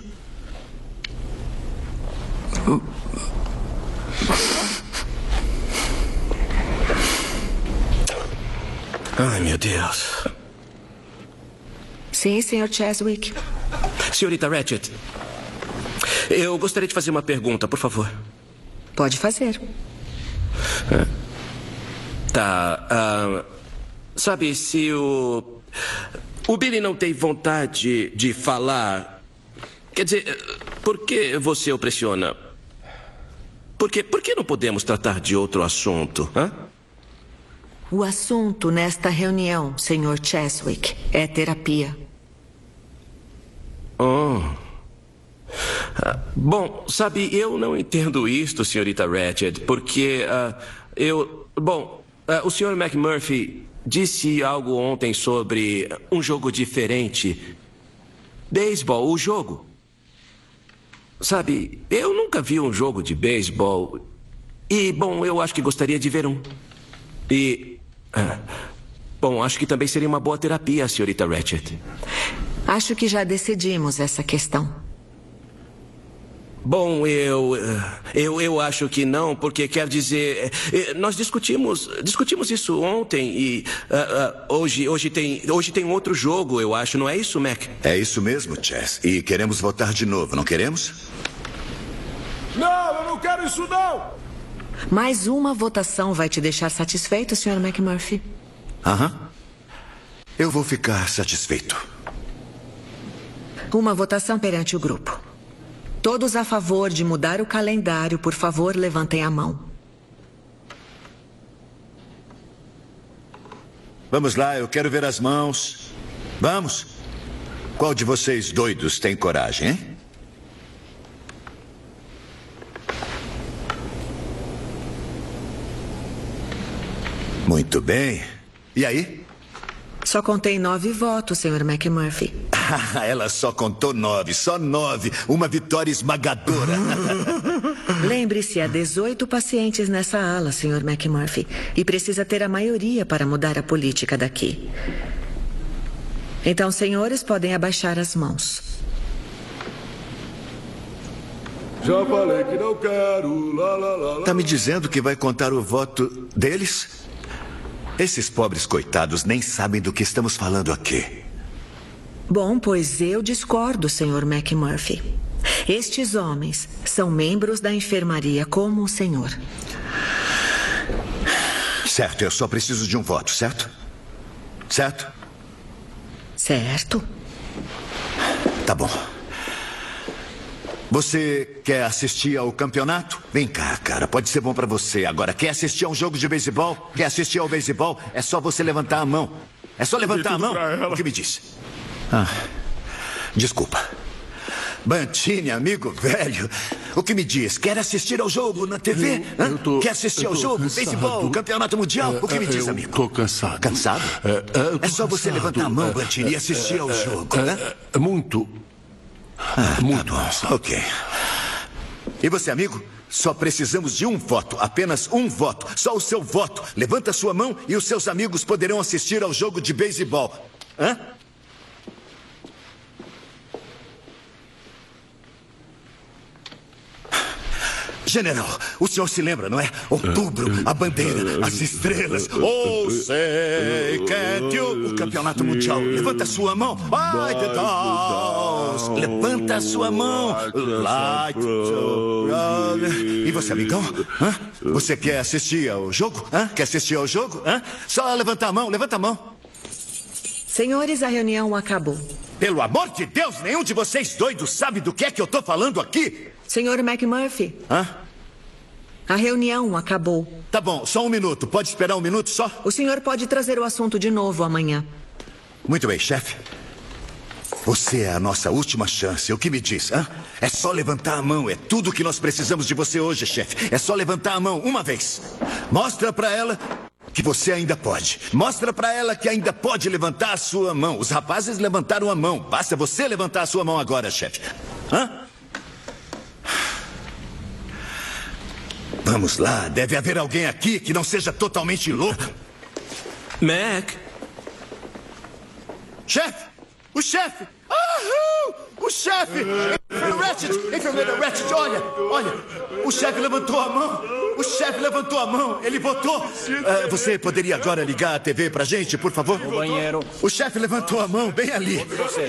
R: Ai, meu Deus.
A: Sim, Sr. Cheswick.
R: Senhorita Ratched, eu gostaria de fazer uma pergunta, por favor.
A: Pode fazer.
R: Tá. Sabe, se o Billy não tem vontade de falar, quer dizer, por que você o pressiona? Por que não podemos tratar de outro assunto, hã?
A: O assunto nesta reunião, Sr. Cheswick, é terapia.
R: Oh. Bom, sabe, eu não entendo isto, senhorita Ratched, porque o Sr. McMurphy disse algo ontem sobre um jogo diferente. Beisebol, o jogo. Sabe, eu nunca vi um jogo de beisebol. E, bom, eu acho que gostaria de ver um. E... bom, acho que também seria uma boa terapia, senhorita Ratched.
A: Acho que já decidimos essa questão.
R: Bom, eu acho que não, porque quer dizer, nós discutimos isso ontem e hoje tem outro jogo, eu acho, não é isso, Mac?
C: É isso mesmo, Chess. E queremos votar de novo, não queremos?
L: Não, eu não quero isso não!
A: Mais uma votação vai te deixar satisfeito, Sr. McMurphy?
C: Aham. Eu vou ficar satisfeito.
A: Uma votação perante o grupo. Todos a favor de mudar o calendário, por favor, levantem a mão.
C: Vamos lá, eu quero ver as mãos. Vamos. Qual de vocês doidos tem coragem, hein? Muito bem. E aí?
A: Só contei 9 votos, Sr. McMurphy.
C: Ela só contou 9, só 9. Uma vitória esmagadora.
A: Lembre-se, há 18 pacientes nessa ala, Sr. McMurphy. E precisa ter a maioria para mudar a política daqui. Então, senhores, podem abaixar as mãos.
L: Já falei que não quero.
C: Tá me dizendo que vai contar o voto deles? Esses pobres coitados nem sabem do que estamos falando aqui.
A: Bom, pois eu discordo, Sr. McMurphy. Estes homens são membros da enfermaria como o senhor.
C: Certo, eu só preciso de um voto, certo? Certo?
A: Certo.
C: Tá bom. Você quer assistir ao campeonato? Vem cá, cara, pode ser bom pra você. Agora, quer assistir a um jogo de beisebol? Quer assistir ao beisebol? É só você levantar a mão. É só levantar a mão. O que me disse? Desculpa. Bantini, amigo velho. O que me diz? Quer assistir ao jogo na TV? Quer assistir ao jogo? Beisebol, campeonato mundial? O que me diz, amigo?
P: Tô cansado.
C: Cansado? É só você levantar a mão, Bantini, e assistir ao jogo, né?
P: Muito. Muito.
C: Ok. E você, amigo? Só precisamos de um voto, apenas um voto, só o seu voto. Levanta sua mão e os seus amigos poderão assistir ao jogo de beisebol. Hã? General, o senhor se lembra, não é? Outubro, a bandeira, as estrelas. Oh, say, can't you? O campeonato mundial. Levanta sua mão. By the dolls. Levanta sua mão. Like E você, amigão? Hã? Você quer assistir ao jogo? Hã? Quer assistir ao jogo? Hã? Só levantar a mão, levanta a mão.
A: Senhores, a reunião acabou.
C: Pelo amor de Deus, nenhum de vocês doidos sabe do que é que eu tô falando aqui?
A: Sr. McMurphy.
C: Hã?
A: A reunião acabou.
C: Tá bom, só um minuto. Pode esperar um minuto só?
A: O senhor pode trazer o assunto de novo amanhã.
C: Muito bem, chefe. Você é a nossa última chance. O que me diz, hã? É só levantar a mão. É tudo que nós precisamos de você hoje, chefe. É só levantar a mão uma vez. Mostra pra ela que você ainda pode. Mostra pra ela que ainda pode levantar a sua mão. Os rapazes levantaram a mão. Basta você levantar a sua mão agora, chefe. Hã? Vamos lá. Deve haver alguém aqui que não seja totalmente louco.
R: Mac.
C: Chefe! O chefe! O chefe! Enfermeira Ratchet, olha! O chefe levantou a mão! O chefe levantou a mão! Ele votou! Você poderia agora ligar a TV pra gente, por favor?
M: No banheiro.
C: O chefe levantou a mão bem ali.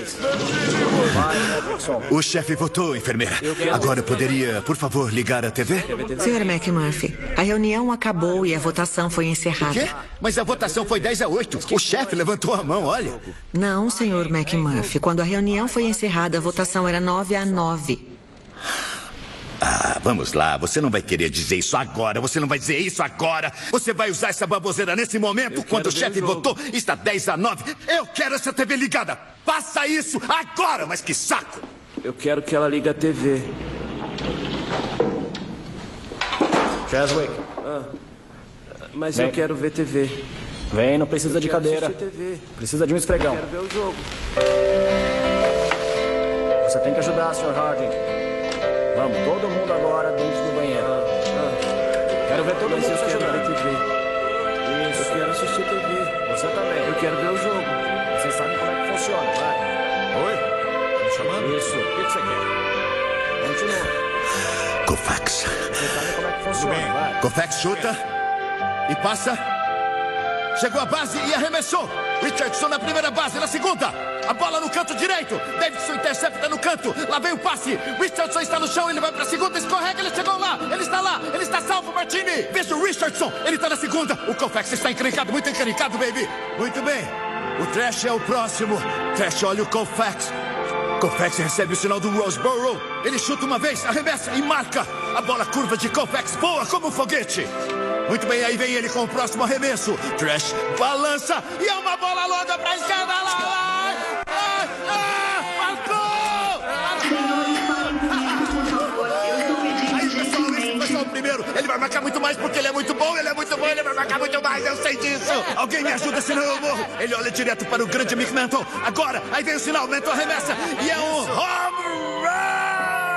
C: O chefe votou, enfermeira. Agora poderia, por favor, ligar a TV?
A: Sr. McMurphy, a reunião acabou e a votação foi encerrada.
C: O quê? Mas a votação foi 10-8. O chefe levantou a mão, olha.
A: Não, Sr. McMurphy. Quando a reunião foi encerrada, a votação era 9-9.
C: Vamos lá. Você não vai querer dizer isso agora. Você não vai dizer isso agora. Você vai usar essa baboseira nesse momento, quando o chefe votou. Está 10-9. Eu quero essa TV ligada. Faça isso agora, mas que saco.
R: Eu quero que ela ligue a TV.
M: Cheswick.
R: Mas eu quero ver TV.
M: Vem, não precisa de cadeira.
R: TV.
M: Precisa de um esfregão.
R: Eu quero ver o jogo.
M: Você tem que ajudar, Sr. Harding. Vamos, todo mundo agora dentro do banheiro. Quero ver todo mundo
R: eu quero ver TV.
M: Isso.
R: Eu quero assistir TV.
M: Você também.
R: Eu quero ver o jogo.
M: Vocês sabem como é que funciona, vai.
E: Oi? Me chamando?
M: Isso. O que você quer? Continua.
C: Koufax.
M: Vocês sabem como é que funciona, vai.
C: Koufax chuta e passa. Chegou à base e arremessou. Richardson na primeira base, na segunda. A bola no canto direito. Davidson intercepta no canto. Lá vem o passe. Richardson está no chão, ele vai para a segunda, escorrega, ele chegou lá. Ele está salvo, Martini. Veja o Richardson, ele está na segunda. O Koufax está encrencado, muito encrencado, baby. Muito bem. O Trash é o próximo. Trash olha o Koufax. Koufax recebe o sinal do Roseboro. Ele chuta uma vez, arremessa e marca. A bola curva de Koufax voa como um foguete. Muito bem, aí vem ele com o próximo arremesso. Trash balança e é uma bola longa pra esquerda. Lá. Marcou! Aí, pessoal, esse foi só o primeiro. Ele vai marcar muito mais porque ele é muito bom, ele vai marcar muito mais, eu sei disso. Alguém me ajuda, senão eu morro. Ele olha direto para o grande Mick Mantle. Agora, aí vem o sinal, Mantle arremessa e é um home run!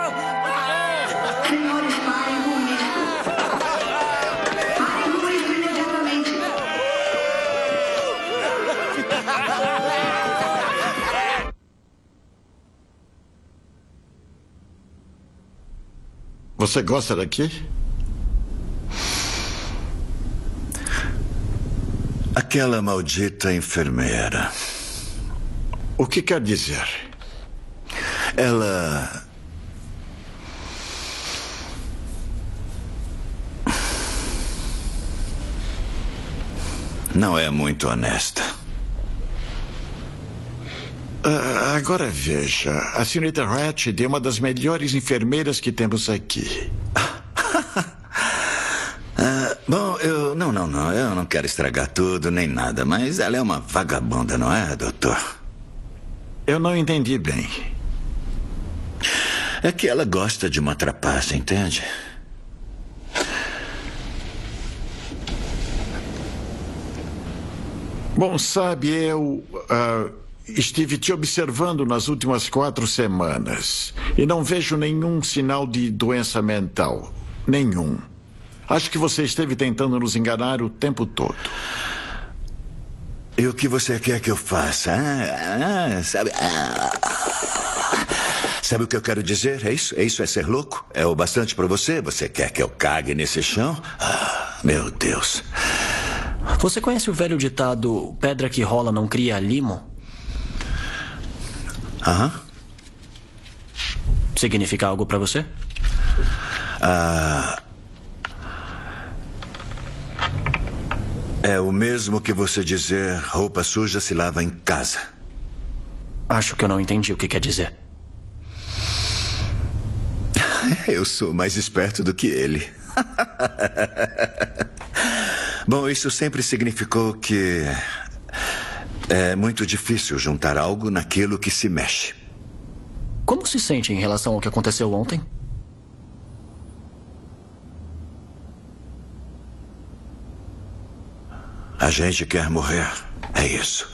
J: Você gosta daqui?
C: Aquela maldita enfermeira.
J: O que quer dizer?
C: Ela... não é muito honesta.
J: Agora veja, a senhorita Ratchet é uma das melhores enfermeiras que temos aqui.
C: Bom, eu não quero estragar tudo nem nada, mas ela é uma vagabunda, não é, doutor?
J: Eu não entendi bem.
C: É que ela gosta de uma trapaça, entende?
J: Bom, sabe, eu estive te observando nas últimas 4 semanas e não vejo nenhum sinal de doença mental. Nenhum. Acho que você esteve tentando nos enganar o tempo todo.
C: E o que você quer que eu faça? Sabe o que eu quero dizer? É isso? É ser louco? É o bastante para você? Você quer que eu cague nesse chão? Meu Deus.
M: Você conhece o velho ditado pedra que rola não cria limo?
C: Aham.
M: Significa algo para você?
C: É o mesmo que você dizer roupa suja se lava em casa.
M: Acho que eu não entendi o que quer dizer.
C: Eu sou mais esperto do que ele. Bom, isso sempre significou que é muito difícil juntar algo naquilo que se mexe.
M: Como se sente em relação ao que aconteceu ontem?
C: A gente quer morrer. É isso.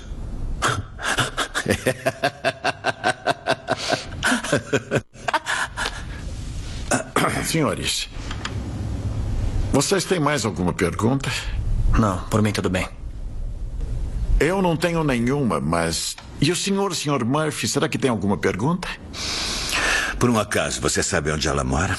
J: Senhores, vocês têm mais alguma pergunta?
M: Não, por mim tudo bem.
J: Eu não tenho nenhuma, mas... E o Sr. Murphy, será que tem alguma pergunta?
C: Por um acaso, você sabe onde ela mora?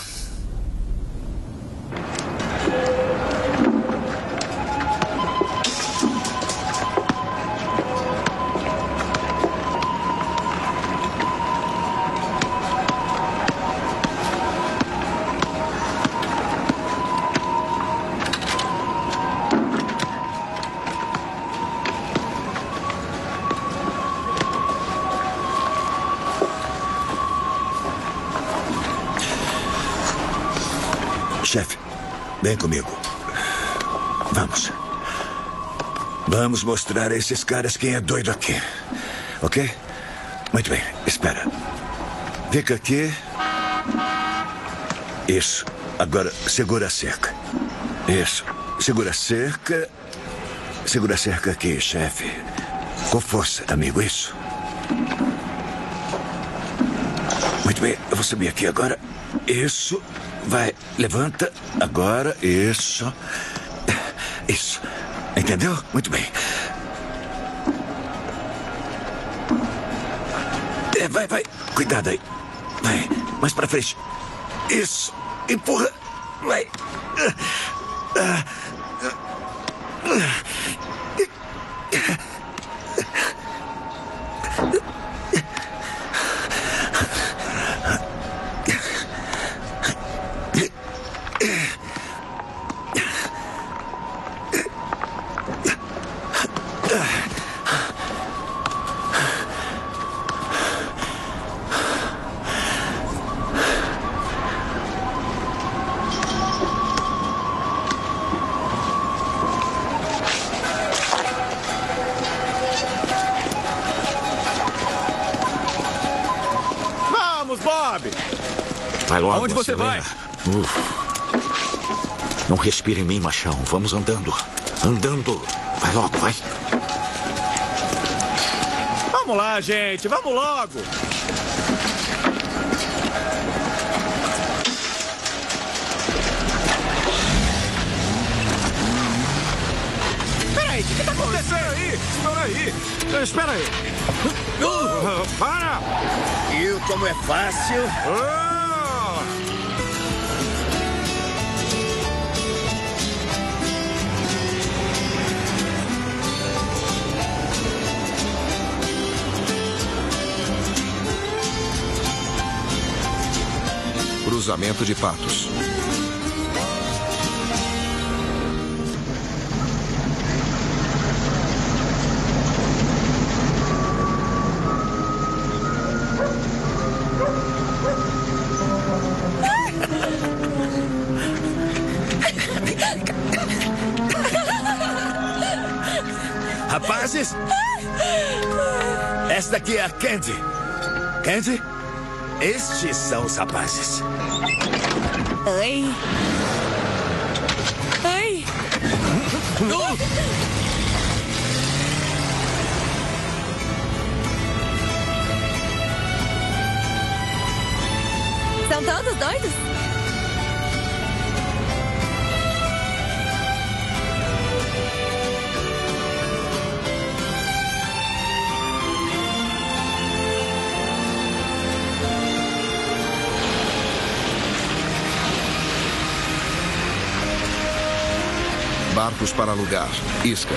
C: Chefe, vem comigo. Vamos. Vamos mostrar a esses caras quem é doido aqui. Ok? Muito bem, espera. Fica aqui. Isso. Agora, segura a cerca. Isso. Segura a cerca. Segura a cerca aqui, chefe. Com força, amigo, isso. Muito bem, eu vou subir aqui agora. Isso. Vai, levanta. Agora, isso. Isso. Entendeu? Muito bem. Vai. Cuidado aí. Vai, mais pra frente. Isso. Empurra. Vai.
E: Vai logo.
G: Aonde você vai?
E: Não respira em mim, machão. Vamos andando. Andando. Vai logo, vai.
G: Vamos lá, gente. Vamos logo. Peraí, o que tá acontecendo aí? Espera aí. Para!
C: Viu como é fácil?
S: Cruzamento de Patos.
C: Rapazes, esta daqui é a Candy. Candy, estes são os rapazes.
T: Oi. Oi. São todos doidos?
S: Barcos para alugar. Isca.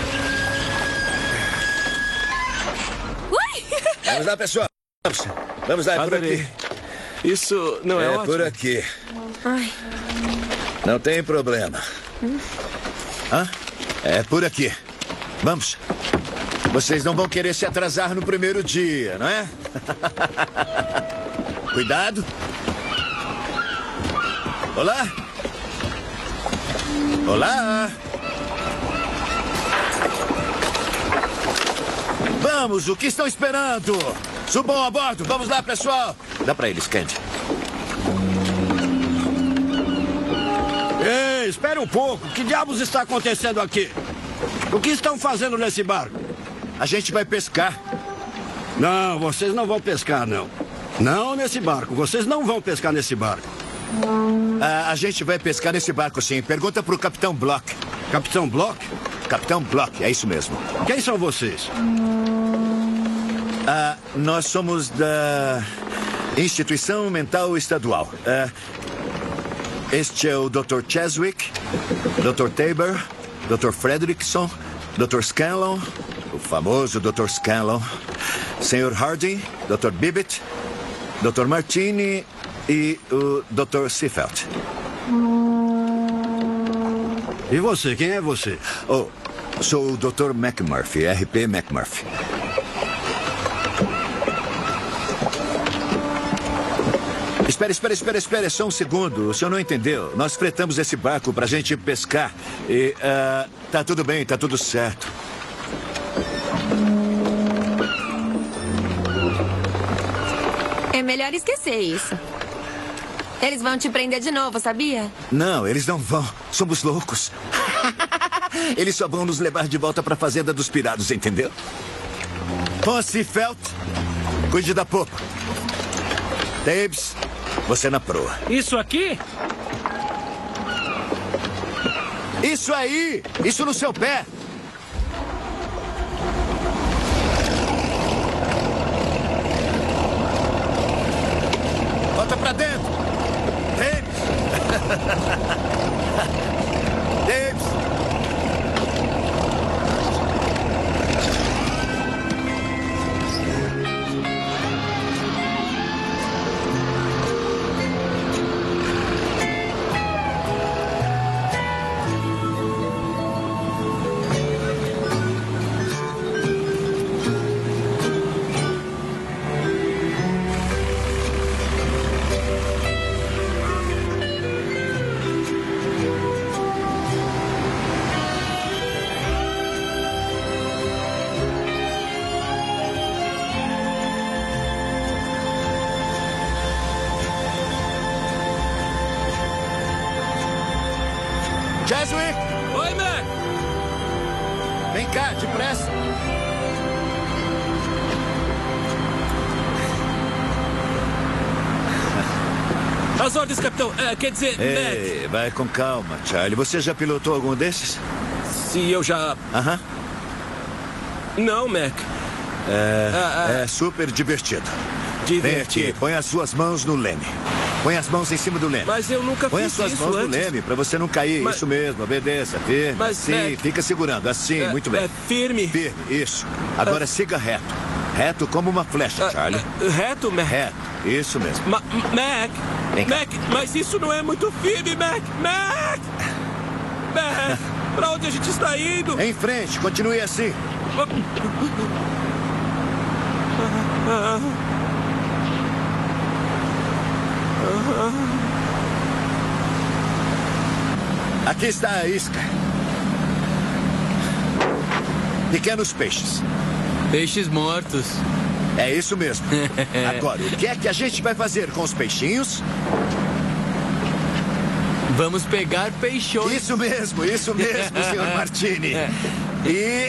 C: Vamos lá, pessoal. Vamos lá, é por aqui.
R: Isso não é ótimo?
C: É por aqui.
T: Ai.
C: Não tem problema. Hã? É por aqui. Vamos. Vocês não vão querer se atrasar no primeiro dia, não é? Cuidado. Olá. Olá! Vamos, o que estão esperando? Subam a bordo, vamos lá, pessoal! Dá pra eles, Candy.
L: Ei, espere um pouco. Que diabos está acontecendo aqui? O que estão fazendo nesse barco?
C: A gente vai pescar.
L: Não, vocês não vão pescar, não. Não nesse barco. Vocês não vão pescar nesse barco.
C: A gente vai pescar nesse barco, sim. Pergunta pro Capitão Block.
L: Capitão Block?
C: Capitão Block, é isso mesmo.
L: Quem são vocês?
C: Nós somos da Instituição Mental Estadual. Este é o Dr. Cheswick, Dr. Tabor, Dr. Fredrickson, Dr. Scanlon, o famoso Dr. Scanlon, Sr. Harding, Dr. Bibbett, Dr. Martini e o Dr. Seafelt.
L: E você? Quem é você?
C: Oh, sou o Dr. McMurphy, R.P. McMurphy. Espere, só um segundo. O senhor não entendeu. Nós fretamos esse barco pra gente pescar. E, tá tudo bem, tá tudo certo.
T: É melhor esquecer isso. Eles vão te prender de novo, sabia?
C: Não, eles não vão. Somos loucos. Eles só vão nos levar de volta pra fazenda dos pirados, entendeu? Seafelt, cuide da popa. Tabes, você na proa.
U: Isso aqui?
C: Isso aí! Isso no seu pé! Bota pra dentro! Tabes! Tabes! Cheswick!
R: Oi, Mac!
C: Vem cá, depressa!
R: As ordens, capitão. Quer dizer,
C: Ei,
R: Mac.
C: vai com calma, Charlie. Você já pilotou algum desses?
R: Se eu já...
C: Aham.
R: Não, Mac.
C: É super divertido. Vem aqui, põe as suas mãos no leme. Põe as mãos em cima do leme.
R: Mas eu nunca
C: Põe
R: fiz
C: as suas
R: isso
C: mãos
R: antes.
C: no leme pra você não cair.
R: Mas...
C: Isso mesmo, obedeça. Firme.
R: Mas,
C: sim,
R: Mac...
C: fica segurando. Assim, muito bem.
R: Firme.
C: Firme, isso. Agora siga reto. Reto como uma flecha, Charlie.
R: Reto, Mac?
C: Reto, isso mesmo.
R: Mac!
C: Vem cá.
R: Mac, mas isso não é muito firme, Mac! Mac! Mac! Pra onde a gente está indo?
C: Em frente, continue assim. Aqui está a isca. Pequenos peixes.
H: Peixes mortos.
C: É isso mesmo. Agora, o que é que a gente vai fazer com os peixinhos?
H: Vamos pegar peixões.
C: Isso mesmo, senhor Martini. E...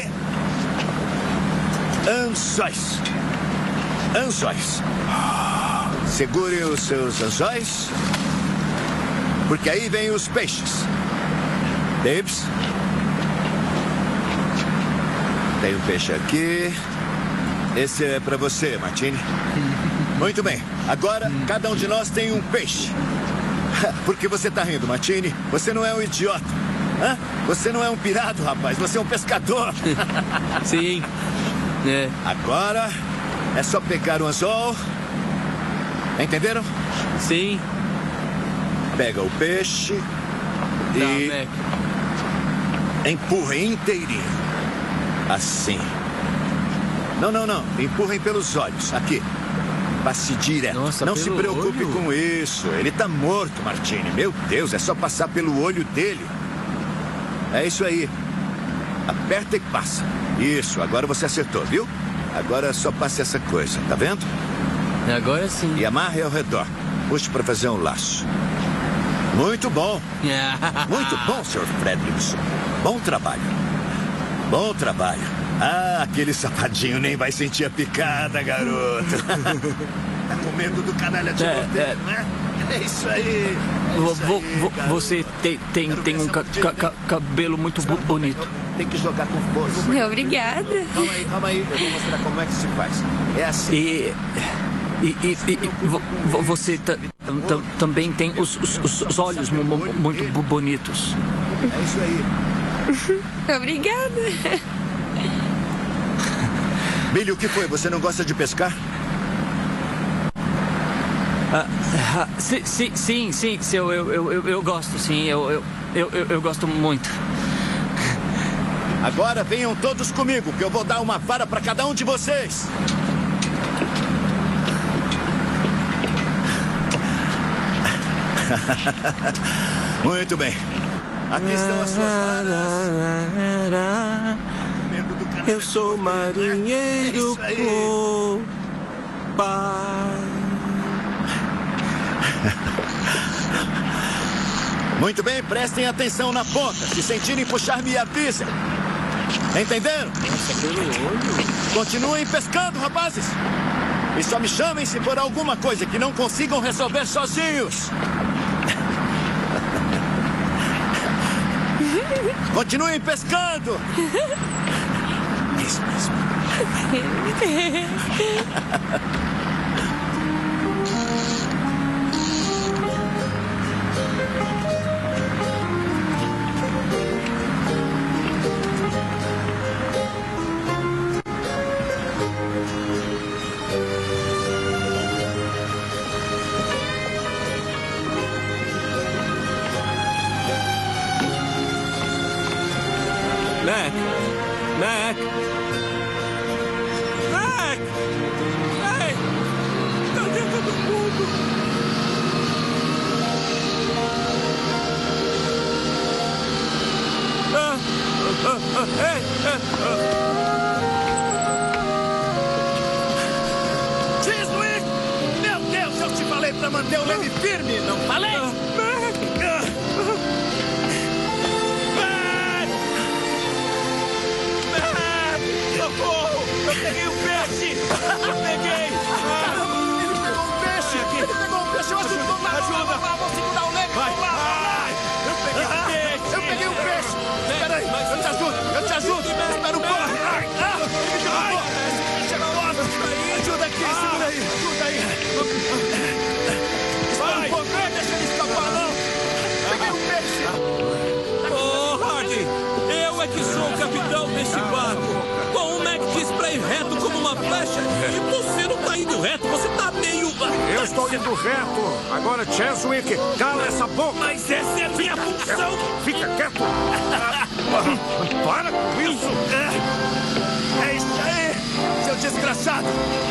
C: anzóis. Anzóis. Segure os seus anzóis, porque aí vem os peixes. Tabes. Tem um peixe aqui. Esse é pra você, Martini. Muito bem. Agora, cada um de nós tem um peixe. Por que você tá rindo, Martini? Você não é um idiota. Hã? Você não é um pirado, rapaz. Você é um pescador.
H: Sim. É.
C: Agora, é só pegar um anzol. Entenderam?
H: Sim.
C: Pega o peixe e empurra inteirinho. Assim. Não. Empurrem pelos olhos. Aqui. Passe direto.
H: Nossa,
C: não se preocupe com isso. Ele tá morto, Martini. Meu Deus, é só passar pelo olho dele. É isso aí. Aperta e passa. Isso, agora você acertou, viu? Agora só passe essa coisa, tá vendo?
O: Agora sim.
C: E amarre ao redor. Puxe para fazer um laço. Muito bom. Muito bom, Sr. Fredrickson. Bom trabalho. Bom trabalho. Ah, aquele safadinho nem vai sentir a picada, garoto. Tá com medo do canalha de morder, né? É isso aí.
H: Você tem um cabelo muito bonito.
C: Tem que jogar com força.
T: Obrigada.
C: Calma aí. Eu vou mostrar como é que se faz. É assim.
H: Você também tem os olhos muito bonitos.
C: É isso aí.
T: Obrigada.
C: Billy, o que foi? Você não gosta de pescar?
H: Sim, eu gosto, sim. Eu gosto muito.
C: Agora venham todos comigo, que eu vou dar uma vara para cada um de vocês. Muito bem. Aqui estão as suas varas.
I: Eu sou marinheiro, pai.
C: Muito bem, prestem atenção na ponta. Se sentirem puxar, me avisem. Entenderam? Continuem pescando, rapazes. E só me chamem se for alguma coisa que não consigam resolver sozinhos. Continuem pescando. Isso mesmo.
I: Mac! Ei! Cadê todo mundo?
C: Chiswick! Meu Deus, eu te falei pra manter o leme firme, não falei?
G: Socorro! Eu peguei um peixe! Eu peguei!
C: Caramba, ele pegou um peixe! Ele pegou um peixe! Eu ajudo! Vamos lá! Vamos segurar o leme! Vai! Eu peguei um peixe! Espera aí! Eu te ajudo! Espera um pouco! Ajuda aqui! Segura aí! Ajuda aí! Espera um pouco! Deixa ele escapar, não! Peguei um peixe!
I: Oh, Hardy! Eu é que sou o capitão desse barco! Com o Mac diz pra ir reto como uma flecha e você não tá indo reto, você tá meio...
J: Eu estou indo reto. Agora, Cheswick, cala essa boca.
G: Mas essa é a minha função.
J: Fica quieto. Para com isso.
C: É isso aí, seu desgraçado.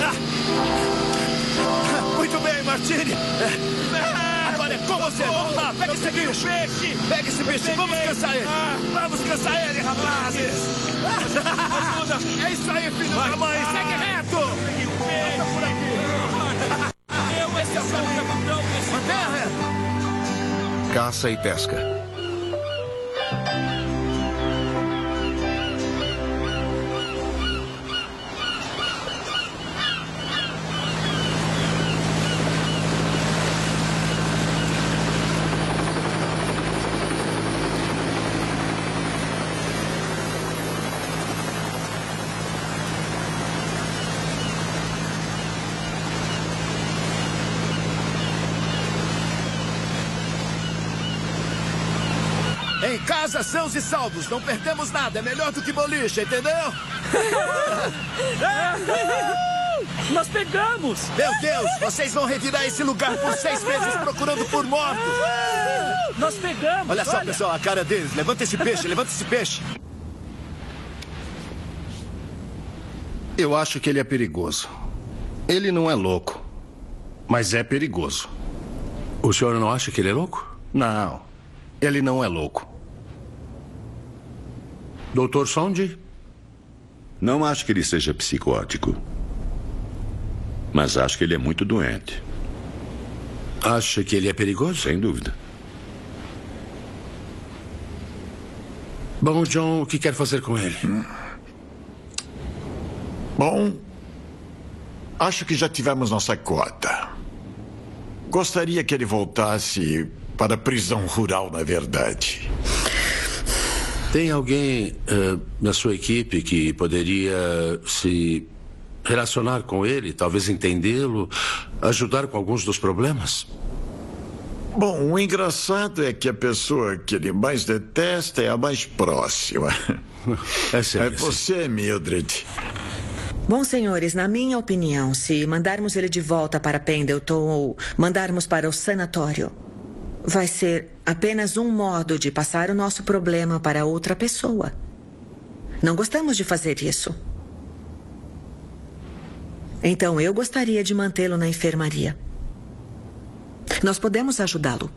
C: Muito bem, Martini. Agora é com você. Vamos lá, pega esse bicho. Pega esse bicho, vamos caçar ele. Vamos caçar ele, rapazes. Ajuda. É isso aí, filho da mãe. Segue reto. Passa por aqui. Esse é o capitão. Mantenha reto.
S: Caça e pesca.
C: Em casa, sãos e salvos. Não perdemos nada. É melhor do que boliche, entendeu?
H: Nós pegamos!
C: Meu Deus, vocês vão revirar esse lugar por 6 meses procurando por mortos.
H: Nós pegamos!
C: Olha só, pessoal, a cara deles. Levanta esse peixe, levanta esse peixe.
P: Eu acho que ele é perigoso. Ele não é louco, mas é perigoso.
N: O senhor não acha que ele é louco?
P: Não, ele não é louco. Dr. Sonde?
U: Não acho que ele seja psicótico. Mas acho que ele é muito doente.
P: Acha que ele é perigoso?
U: Sem dúvida.
P: Bom, John, o que quer fazer com ele?
J: Bom, acho que já tivemos nossa cota. Gostaria que ele voltasse para a prisão rural, na verdade.
P: Tem alguém na sua equipe que poderia se relacionar com ele, talvez entendê-lo, ajudar com alguns dos problemas?
J: Bom, o engraçado é que a pessoa que ele mais detesta é a mais próxima. É você, Mildred.
A: Bom, senhores, na minha opinião, se mandarmos ele de volta para Pendleton ou mandarmos para o sanatório, vai ser apenas um modo de passar o nosso problema para outra pessoa. Não gostamos de fazer isso. Então, eu gostaria de mantê-lo na enfermaria. Nós podemos ajudá-lo.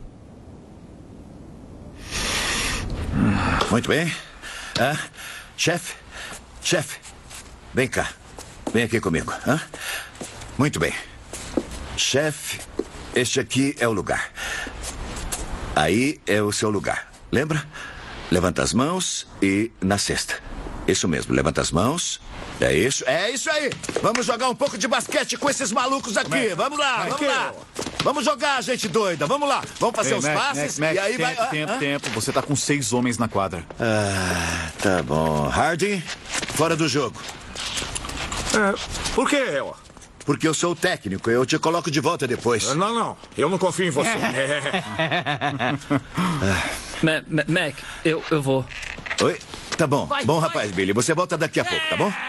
C: Muito bem. Chefe, vem cá. Vem aqui comigo. Muito bem. Chefe, este aqui é o lugar. Aí é o seu lugar. Lembra? Levanta as mãos e na cesta. Isso mesmo, levanta as mãos. É isso aí. Vamos jogar um pouco de basquete com esses malucos aqui. Vamos lá. Vamos jogar, gente doida. Vamos lá. Vamos fazer os passes e aí vai...
B: Tempo. Você tá com 6 homens na quadra.
C: Tá bom. Harding, fora do jogo.
E: Por que eu?
C: Porque eu sou o técnico. Eu te coloco de volta depois.
E: Não. Eu não confio em você.
H: Mac, eu vou.
C: Oi? Tá bom. Bom, rapaz, Billy. Você volta daqui a pouco, tá bom?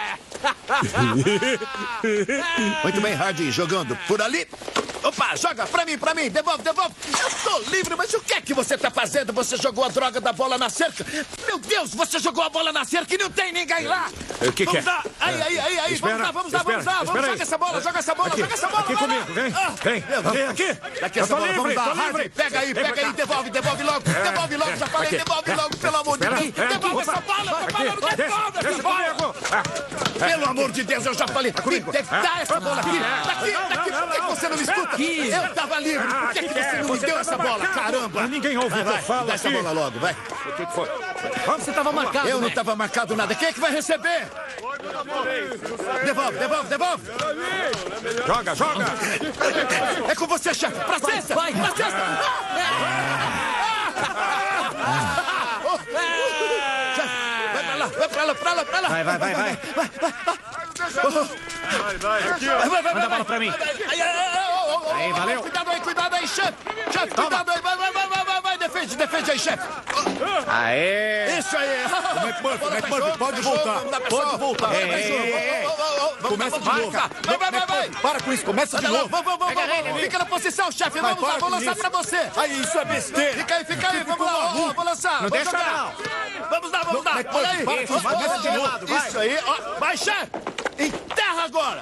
C: Muito bem, Harding, jogando por ali. Opa, joga pra mim. Devolve. Eu tô livre, mas o que é que você tá fazendo? Você jogou a droga da bola na cerca? Meu Deus, você jogou a bola na cerca e não tem ninguém lá.
E: O que é?
C: Aí.
E: Espera,
C: vamos lá. Joga essa bola.
E: Aqui comigo, vem. Aqui.
C: Daqui essa bola, vamos lá. Harding, pega aí, devolve logo. Devolve logo, já falei, devolve logo, pelo amor de Deus. Devolve essa bola, devolve essa bola. Pelo amor de Deus, eu já falei. Dá essa bola aqui. Daqui, por que você não me escuta? Eu tava livre, por que você não me deu essa bola? Caramba!
E: Ninguém ouve o que eu falo.
C: Dá essa bola logo, vai.
E: O que foi?
H: Você tava marcado,
C: Eu não tava marcado nada. Quem é que vai receber? Devolve.
E: Joga.
C: É com você, chefe. Pra cesta.
H: Vai.
C: Pra cesta. Vai pra lá.
B: Vai. Manda a bola pra mim.
C: Aí, valeu. Cuidado aí, chefe. Cuidado aí. Vai. Defende aí, chefe.
B: Aê.
C: Isso aí.
B: McMurphy, pode voltar.
C: Começa de novo. Vai.
B: Para com isso, começa de novo.
C: Vamos. Fica na posição, chefe. Vamos lá, vou lançar pra você.
B: Aí, isso é besteira.
C: Fica aí. Vamos lá, vou lançar.
B: Não deixa não.
C: Vamos lá. Olha aí.
B: Começa de novo, vai.
C: Isso aí. Vai, chefe. Enterra agora.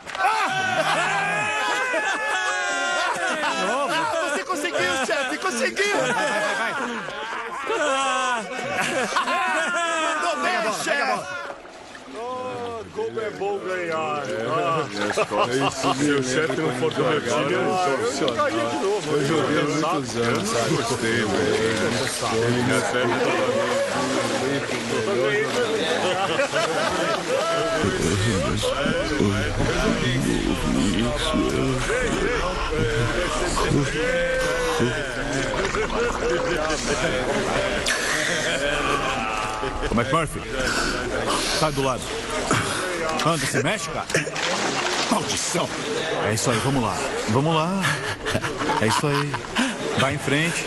C: Você conseguiu, chefe. Conseguiu.
B: Vai.
C: Mandou bem, chefe.
G: Como é bom ganhar. Se o chefe não for do meu time, eu caía de novo.
V: Eu joguei há muitos anos, sabe? Gostei,
G: Ele recebe
B: Ô, McMurphy, sai do lado. Anda, se mexe, cara.
C: Maldição.
B: É isso aí, vamos lá. É isso aí. Vai em frente.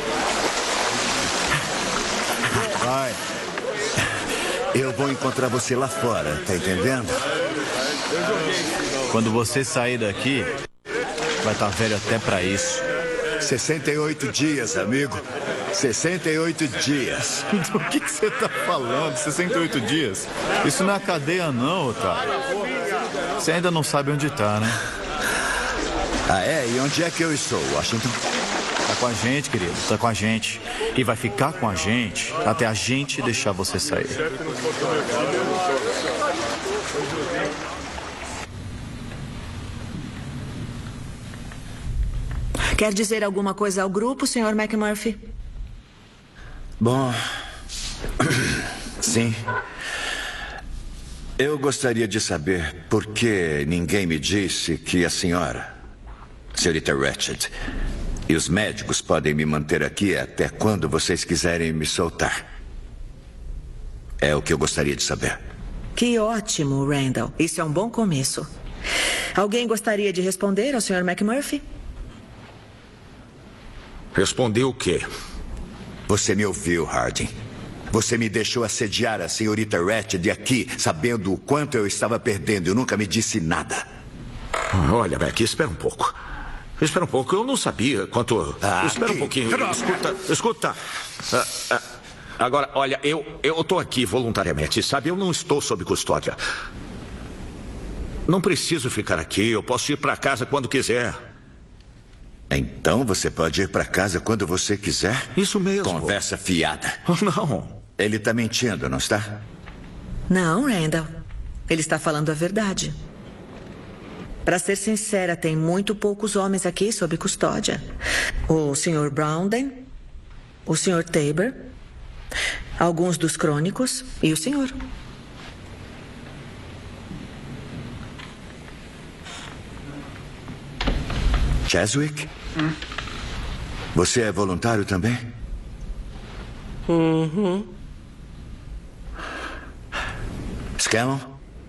B: Vai.
C: Eu vou encontrar você lá fora, tá entendendo?
B: Quando você sair daqui, vai estar velho até pra isso.
C: 68 dias, amigo. 68 dias.
B: Do que você tá falando? 68 dias? Isso não é cadeia, não, Otávio. Você ainda não sabe onde tá, né?
C: E onde é que eu estou, Washington?
B: com a gente, querido. Tá com a gente. E vai ficar com a gente até a gente deixar você sair.
A: Quer dizer alguma coisa ao grupo, Sr. McMurphy?
C: Bom, sim. Eu gostaria de saber por que ninguém me disse que a senhorita Ratched, e os médicos podem me manter aqui até quando vocês quiserem me soltar. É o que eu gostaria de saber.
A: Que ótimo, Randall. Isso é um bom começo. Alguém gostaria de responder ao Sr. McMurphy?
E: Responder o quê?
C: Você me ouviu, Harding. Você me deixou assediar a senhorita Ratched aqui, sabendo o quanto eu estava perdendo. Eu nunca me disse nada.
E: Olha, Beck, espera um pouco. Espera um pouco, eu não sabia quanto... espera um pouquinho. Escuta. Agora, olha, eu tô aqui voluntariamente, sabe? Eu não estou sob custódia. Não preciso ficar aqui, eu posso ir para casa quando quiser.
C: Então você pode ir para casa quando você quiser?
E: Isso mesmo.
C: Conversa fiada.
E: Não.
C: Ele está mentindo, não está?
A: Não, Randall. Ele está falando a verdade. Para ser sincera, tem muito poucos homens aqui sob custódia. O Sr. Browden, o Sr. Tabor, alguns dos crônicos e o senhor.
C: Cheswick? Você é voluntário também?
R: Uhum.
C: Scanlon?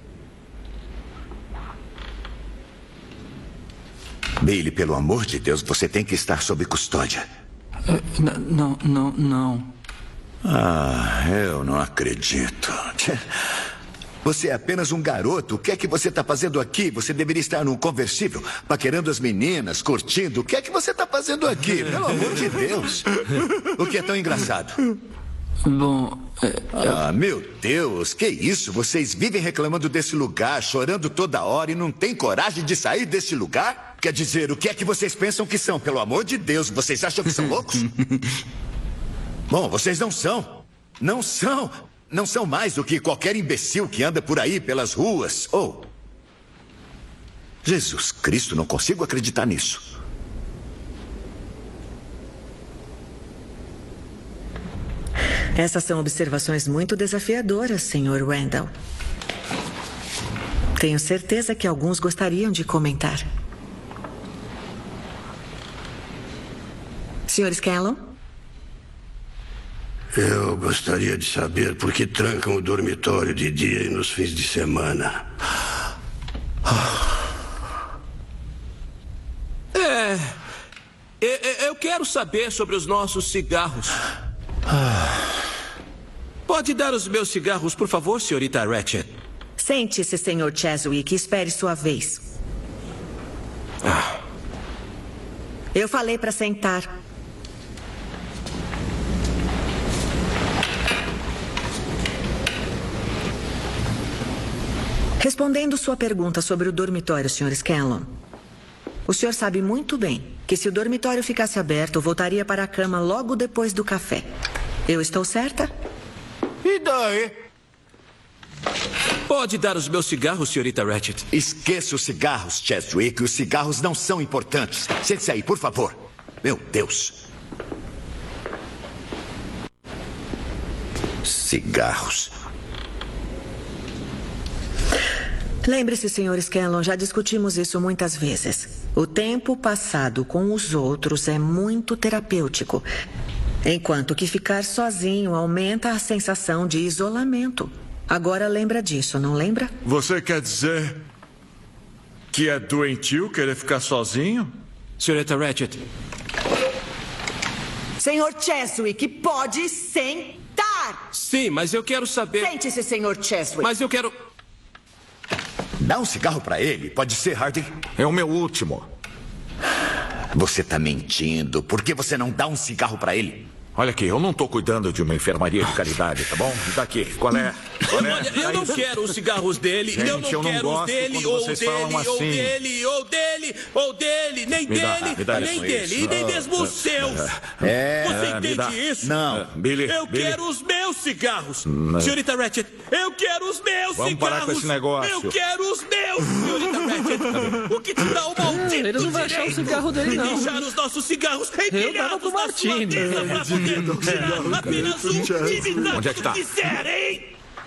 C: Billy, pelo amor de Deus, você tem que estar sob custódia.
H: Não.
C: Eu não acredito. Você é apenas um garoto. O que é que você está fazendo aqui? Você deveria estar num conversível, paquerando as meninas, curtindo. O que é que você está fazendo aqui? Pelo amor de Deus. O que é tão engraçado?
H: Bom...
C: meu Deus, que isso? Vocês vivem reclamando desse lugar, chorando toda hora e não têm coragem de sair desse lugar? Quer dizer, o que é que vocês pensam que são? Pelo amor de Deus, vocês acham que são loucos? Bom, vocês não são. Não são. Não são mais do que qualquer imbecil que anda por aí pelas ruas. Jesus Cristo, não consigo acreditar nisso.
A: Essas são observações muito desafiadoras, Sr. Randall. Tenho certeza que alguns gostariam de comentar. Sr. Scanlon?
L: Eu gostaria de saber por que trancam o dormitório de dia e nos fins de semana.
R: Eu quero saber sobre os nossos cigarros. Pode dar os meus cigarros, por favor, senhorita Ratched?
A: Sente-se, Sr. Cheswick, e espere sua vez. Eu falei para sentar. Respondendo sua pergunta sobre o dormitório, Sr. Scanlon, o senhor sabe muito bem que se o dormitório ficasse aberto, voltaria para a cama logo depois do café. Eu estou certa?
C: E daí?
R: Pode dar os meus cigarros, senhorita Ratched?
C: Esqueça os cigarros, Cheswick. Os cigarros não são importantes. Sente-se aí, por favor. Meu Deus. Cigarros.
A: Lembre-se, Sr. Scanlon, já discutimos isso muitas vezes. O tempo passado com os outros é muito terapêutico, enquanto que ficar sozinho aumenta a sensação de isolamento. Agora lembra disso, não lembra?
B: Você quer dizer que é doentio querer ficar sozinho?
R: Senhorita Ratched.
A: Sr. Cheswick, pode sentar!
R: Sim, mas eu quero saber...
A: Sente-se, Sr. Cheswick.
R: Mas eu quero...
C: Dá um cigarro para ele, pode ser, Harding?
E: É o meu último.
C: Você tá mentindo. Por que você não dá um cigarro para ele?
E: Olha aqui, eu não tô cuidando de uma enfermaria de caridade, tá bom? Me dá aqui, qual é?
I: Olha, eu não quero os cigarros dele,
E: Gente,
I: eu não quero os dele, ou dele, ou dele, nem dele, nem dele, e nem mesmo os seus. Você entende isso?
C: Não.
E: Billy,
I: eu quero os meus cigarros. Senhorita Ratched, eu quero os meus cigarros.
E: Vamos parar com esse negócio.
I: Eu quero os meus, senhorita Ratched. O que te dá o maldito
H: Ele não vai achar o cigarro dele,
I: de
H: não.
I: deixar os nossos cigarros
H: Eu dava
I: empilhados
H: pro
I: na sua
H: Martini.
I: mesa pra poder tirar apenas um limitante
E: Onde é que tá?
I: se quiserem.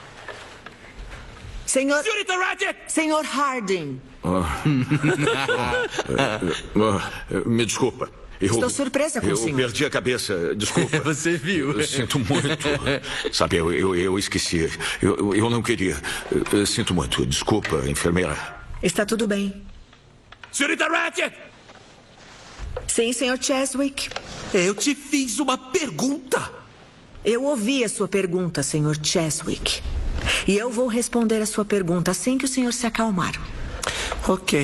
A: Senhorita
I: Ratched!
A: Senhor Harding.
E: Me desculpa.
A: Estou surpresa com o senhor.
E: Eu perdi a cabeça, desculpa.
H: Você viu.
E: Eu sinto muito. Sabe, eu esqueci. Eu não queria. Eu sinto muito. Desculpa, enfermeira.
A: Está tudo bem.
I: Senhorita Ratched!
A: Sim, senhor Cheswick.
I: Eu te fiz uma pergunta.
A: Eu ouvi a sua pergunta, senhor Cheswick. E eu vou responder a sua pergunta assim que o senhor se acalmar.
I: Ok.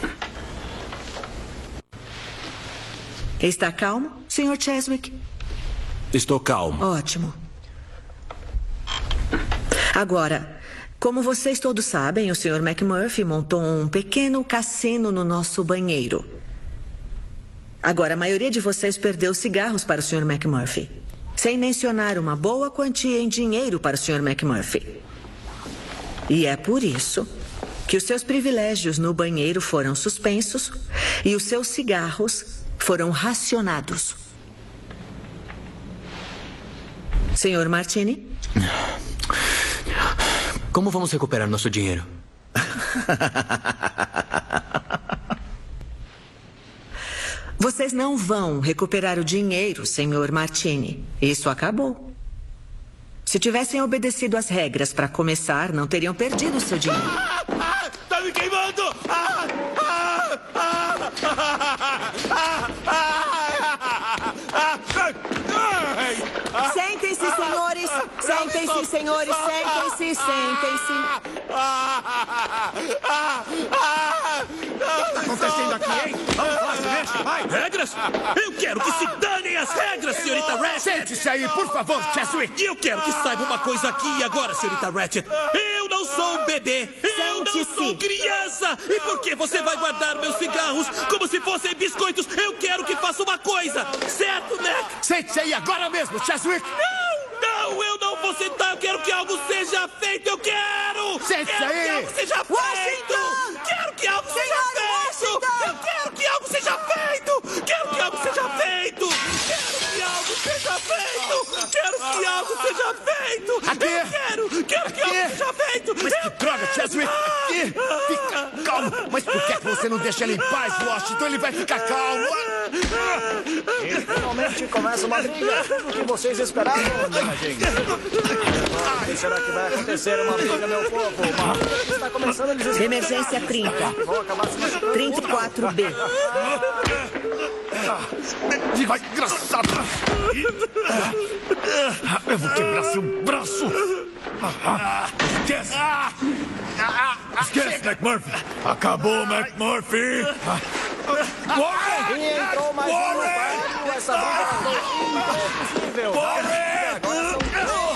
A: Está calmo, senhor Cheswick?
I: Estou calmo.
A: Ótimo. Agora, como vocês todos sabem, o senhor McMurphy montou um pequeno cassino no nosso banheiro. Agora, a maioria de vocês perdeu cigarros para o senhor McMurphy, sem mencionar uma boa quantia em dinheiro para o senhor McMurphy. E é por isso que os seus privilégios no banheiro foram suspensos e os seus cigarros foram racionados. Senhor Martini?
F: Como vamos recuperar nosso dinheiro?
A: Vocês não vão recuperar o dinheiro, senhor Martini. Isso acabou. Se tivessem obedecido às regras para começar, não teriam perdido o seu dinheiro.
I: Tá me queimando!
A: Sentem-se, senhores! Sentem-se, senhores! Sentem-se, sentem-se!
I: O que está acontecendo aqui, hein? Vamos lá, silêncio, vai! Regras? Eu quero que se danem as regras, senhorita Ratched!
N: Sente-se aí, por favor, Cheswick!
I: E eu quero que saiba uma coisa aqui e agora, senhorita Ratched. Eu não sou um bebê! Eu não sou criança! E por que você vai guardar meus cigarros como se fossem biscoitos? Eu quero que faça uma coisa! Certo, Mac?
N: Sente-se aí agora mesmo, Cheswick!
I: Não, eu não vou sentar! Eu quero que algo seja feito! Eu quero!
N: Sente-se aí!
I: Que algo seja feito! Quero que algo seja feito! Eu quero que algo seja feito! Quero que algo seja feito! Quero que algo seja feito! Quero que algo seja feito!
N: Aqui!
I: Quero que algo seja feito!
N: Mas que droga, Cheswick! Aqui! Fica calmo! Mas por que você não deixa ele em paz, Washington? Ele vai ficar calmo!
M: E finalmente começa uma briga. Tudo o que vocês esperavam, gente. O que será que vai acontecer? Uma briga, meu povo. Uma briga que está começando a desesperar.
A: Emergência 30. 34B.
N: Vai, engraçado! Eu vou quebrar seu braço! Esquece! Esquece, McMurphy! Acabou, McMurphy!
M: E entrou mais um no quarto. Essa briga foi impossível. Agora são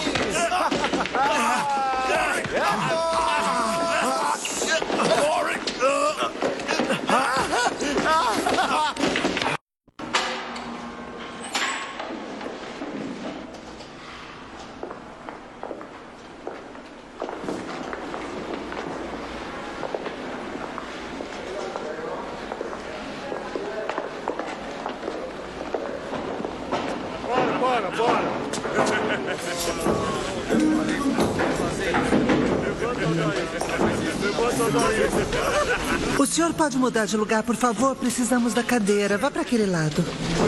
G: Bora!
K: O senhor pode mudar de lugar, por favor? Precisamos da cadeira. Vá para aquele lado.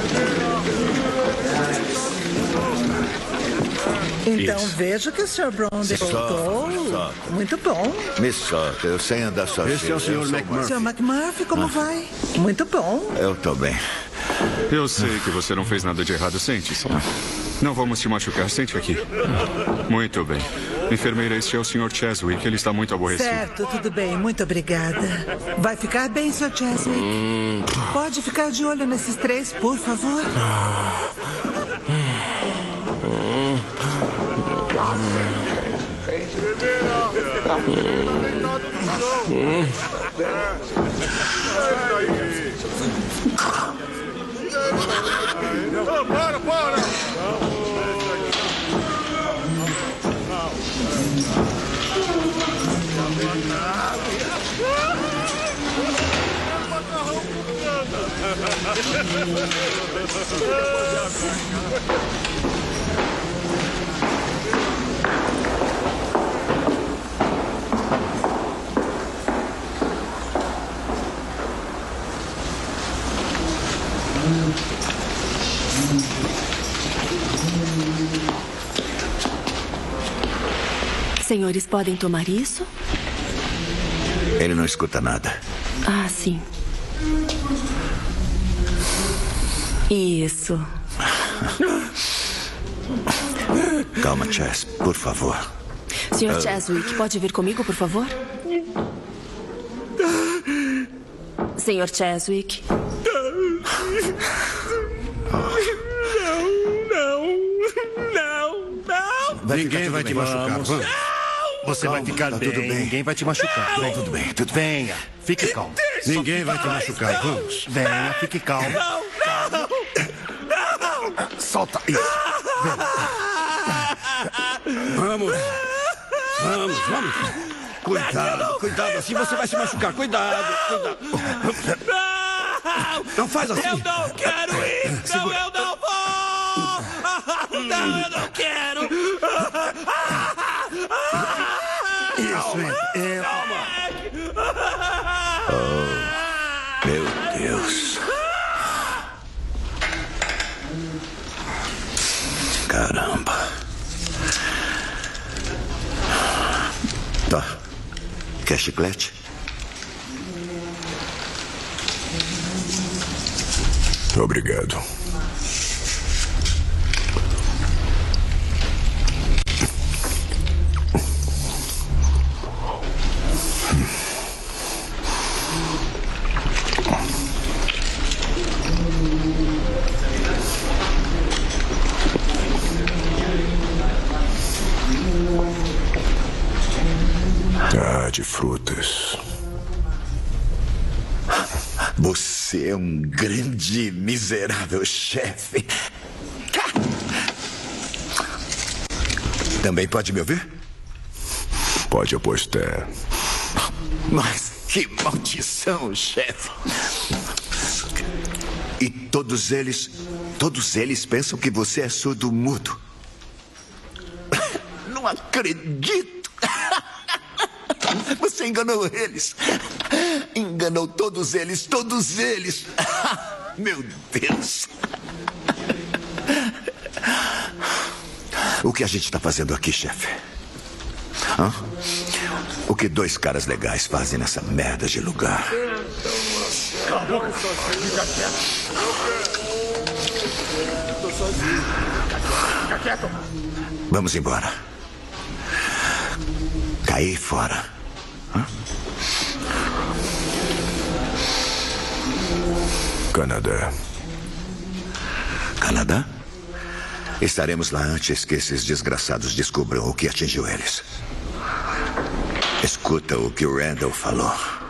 K: Então vejo que o Sr. Bronder voltou. Muito bom.
C: Me solta, eu sei andar sozinho.
L: Esse é o Sr. McMurphy.
K: Sr. McMurphy, como vai? Muito bom.
C: Eu tô bem.
W: Eu sei que você não fez nada de errado. Sente-se. Não vamos te machucar. Sente aqui. Muito bem. Enfermeira, este é o Sr. Cheswick. Ele está muito aborrecido.
K: Certo, tudo bem. Muito obrigada. Vai ficar bem, Sr. Cheswick? Pode ficar de olho nesses três, por favor?
G: Para!
D: Senhores podem tomar isso?
C: Ele não escuta nada.
D: Ah, sim. Isso.
C: Calma, Chess, por favor.
D: Sr. Cheswick, pode vir comigo, por favor? Sr. Cheswick.
L: Ninguém vai te machucar. Vamos. Você vai ficar bem.
N: Tudo bem.
L: Ninguém vai te machucar.
N: Vem, tudo bem. Venha, fique calmo.
L: Ninguém vai te machucar. Vamos.
N: Venha, fique calmo.
G: Não!
N: Solta isso.
L: Vamos. Cuidado, assim você vai se machucar. Cuidado. Não faz assim.
I: Eu não quero ir! Não, eu não vou! Não, eu não quero!
N: Isso,
C: Oh, meu Deus. Caramba. Tá. Quer chiclete?
O: Obrigado. De frutas.
C: Você é um grande miserável chefe. Também pode me ouvir?
O: Pode apostar.
C: Mas que maldição, chefe. E todos eles pensam que você é surdo-mudo. Não acredito. Você enganou eles. Enganou todos eles. Meu Deus. O que a gente está fazendo aqui, chefe? Hã? O que dois caras legais fazem nessa merda de lugar?
G: Cala a boca. Fica quieto. Tô sozinho. Fica quieto.
C: Vamos embora. Cair fora. Hã?
O: Canadá.
C: Canadá? Estaremos lá antes que esses desgraçados descubram o que atingiu eles. Escuta o que o Randall falou.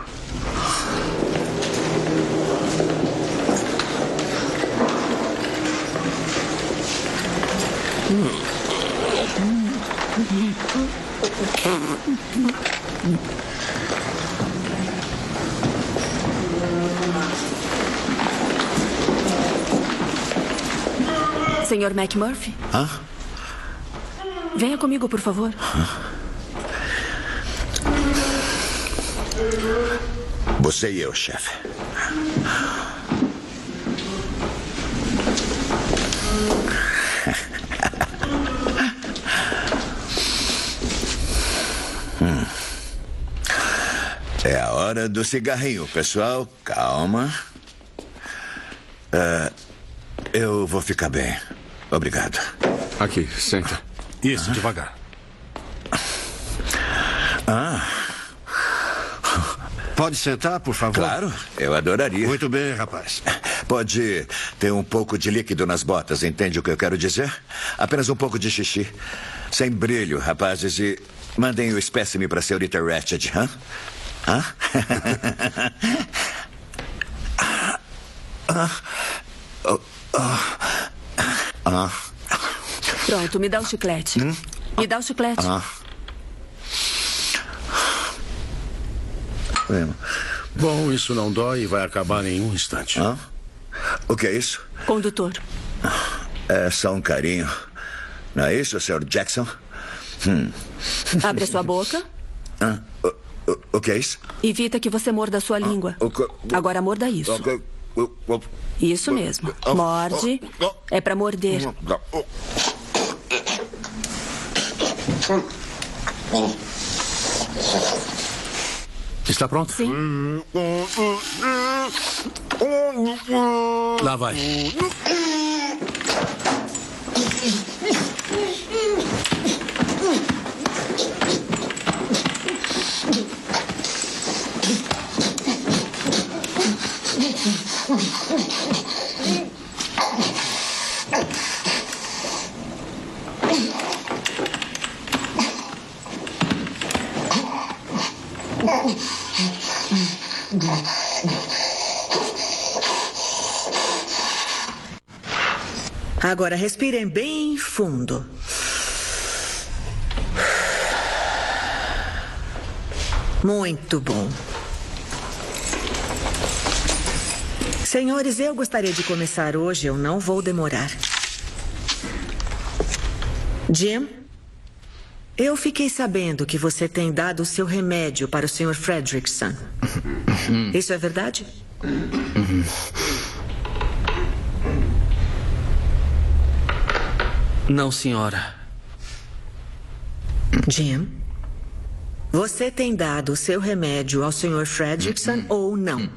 D: Senhor McMurphy?
C: Hã?
D: Venha comigo, por favor.
C: Você e eu, chefe. É a hora do cigarrinho, pessoal. Calma. Eu vou ficar bem. Obrigado.
W: Aqui, senta.
L: Isso, devagar. Pode sentar, por favor?
C: Claro, eu adoraria.
L: Muito bem, rapaz.
C: Pode ter um pouco de líquido nas botas, entende o que eu quero dizer? Apenas um pouco de xixi. Sem brilho, rapazes, e mandem o espécime para a senhorita Ratched, hã? Hã?
D: Pronto, me dá o chiclete. Me dá o chiclete.
P: Bom, isso não dói e vai acabar em um instante.
C: O que é isso?
D: Condutor.
C: É só um carinho. Não é isso, Sr. Jackson?
D: Abre a sua boca.
C: O que é isso?
D: Evita que você morda a sua língua. Agora morda isso. Isso mesmo. Morde. É pra morder.
P: Está pronto?
D: Sim.
P: Lá vai.
A: Agora respirem bem fundo. Muito bom. Senhores, eu gostaria de começar hoje. Eu não vou demorar. Jim, eu fiquei sabendo que você tem dado o seu remédio para o Sr. Fredrickson. Isso é verdade?
H: Não, senhora.
A: Jim, você tem dado o seu remédio ao Sr. Fredrickson ou não?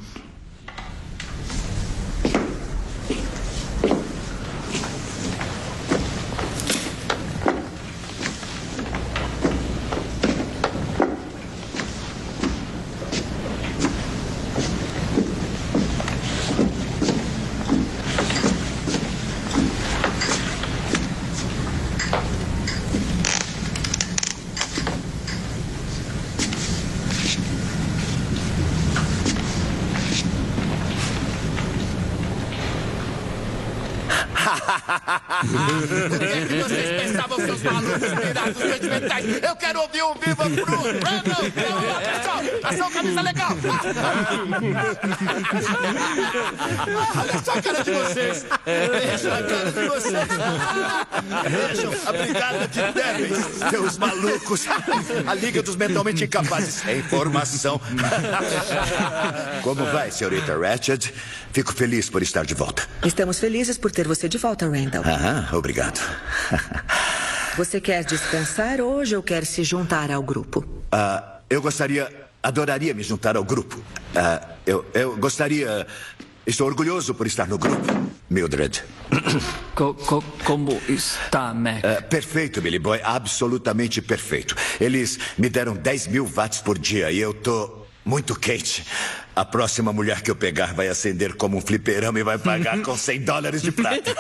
N: O que é que vocês pensavam, seus malucos pirados sentimentais? Eu quero ouvir um Viva Pro! Atenção, camisa legal! Olha só a cara de vocês! Vejam a cara de vocês! Vejam a brigada de débeis, seus malucos! A Liga dos Mentalmente Incapazes. É informação.
C: Como vai, senhorita Ratched? Fico feliz por estar de volta.
A: Estamos felizes por ter você de volta, Randall.
C: Obrigado.
A: Você quer descansar hoje ou quer se juntar ao grupo?
C: Eu adoraria me juntar ao grupo. Eu gostaria... Estou orgulhoso por estar no grupo, Mildred.
H: Como está, Mac?
C: Perfeito, Billy Boy. Absolutamente perfeito. Eles me deram 10 mil watts por dia e eu tô muito quente. A próxima mulher que eu pegar vai acender como um fliperama e vai pagar com $100 de prata.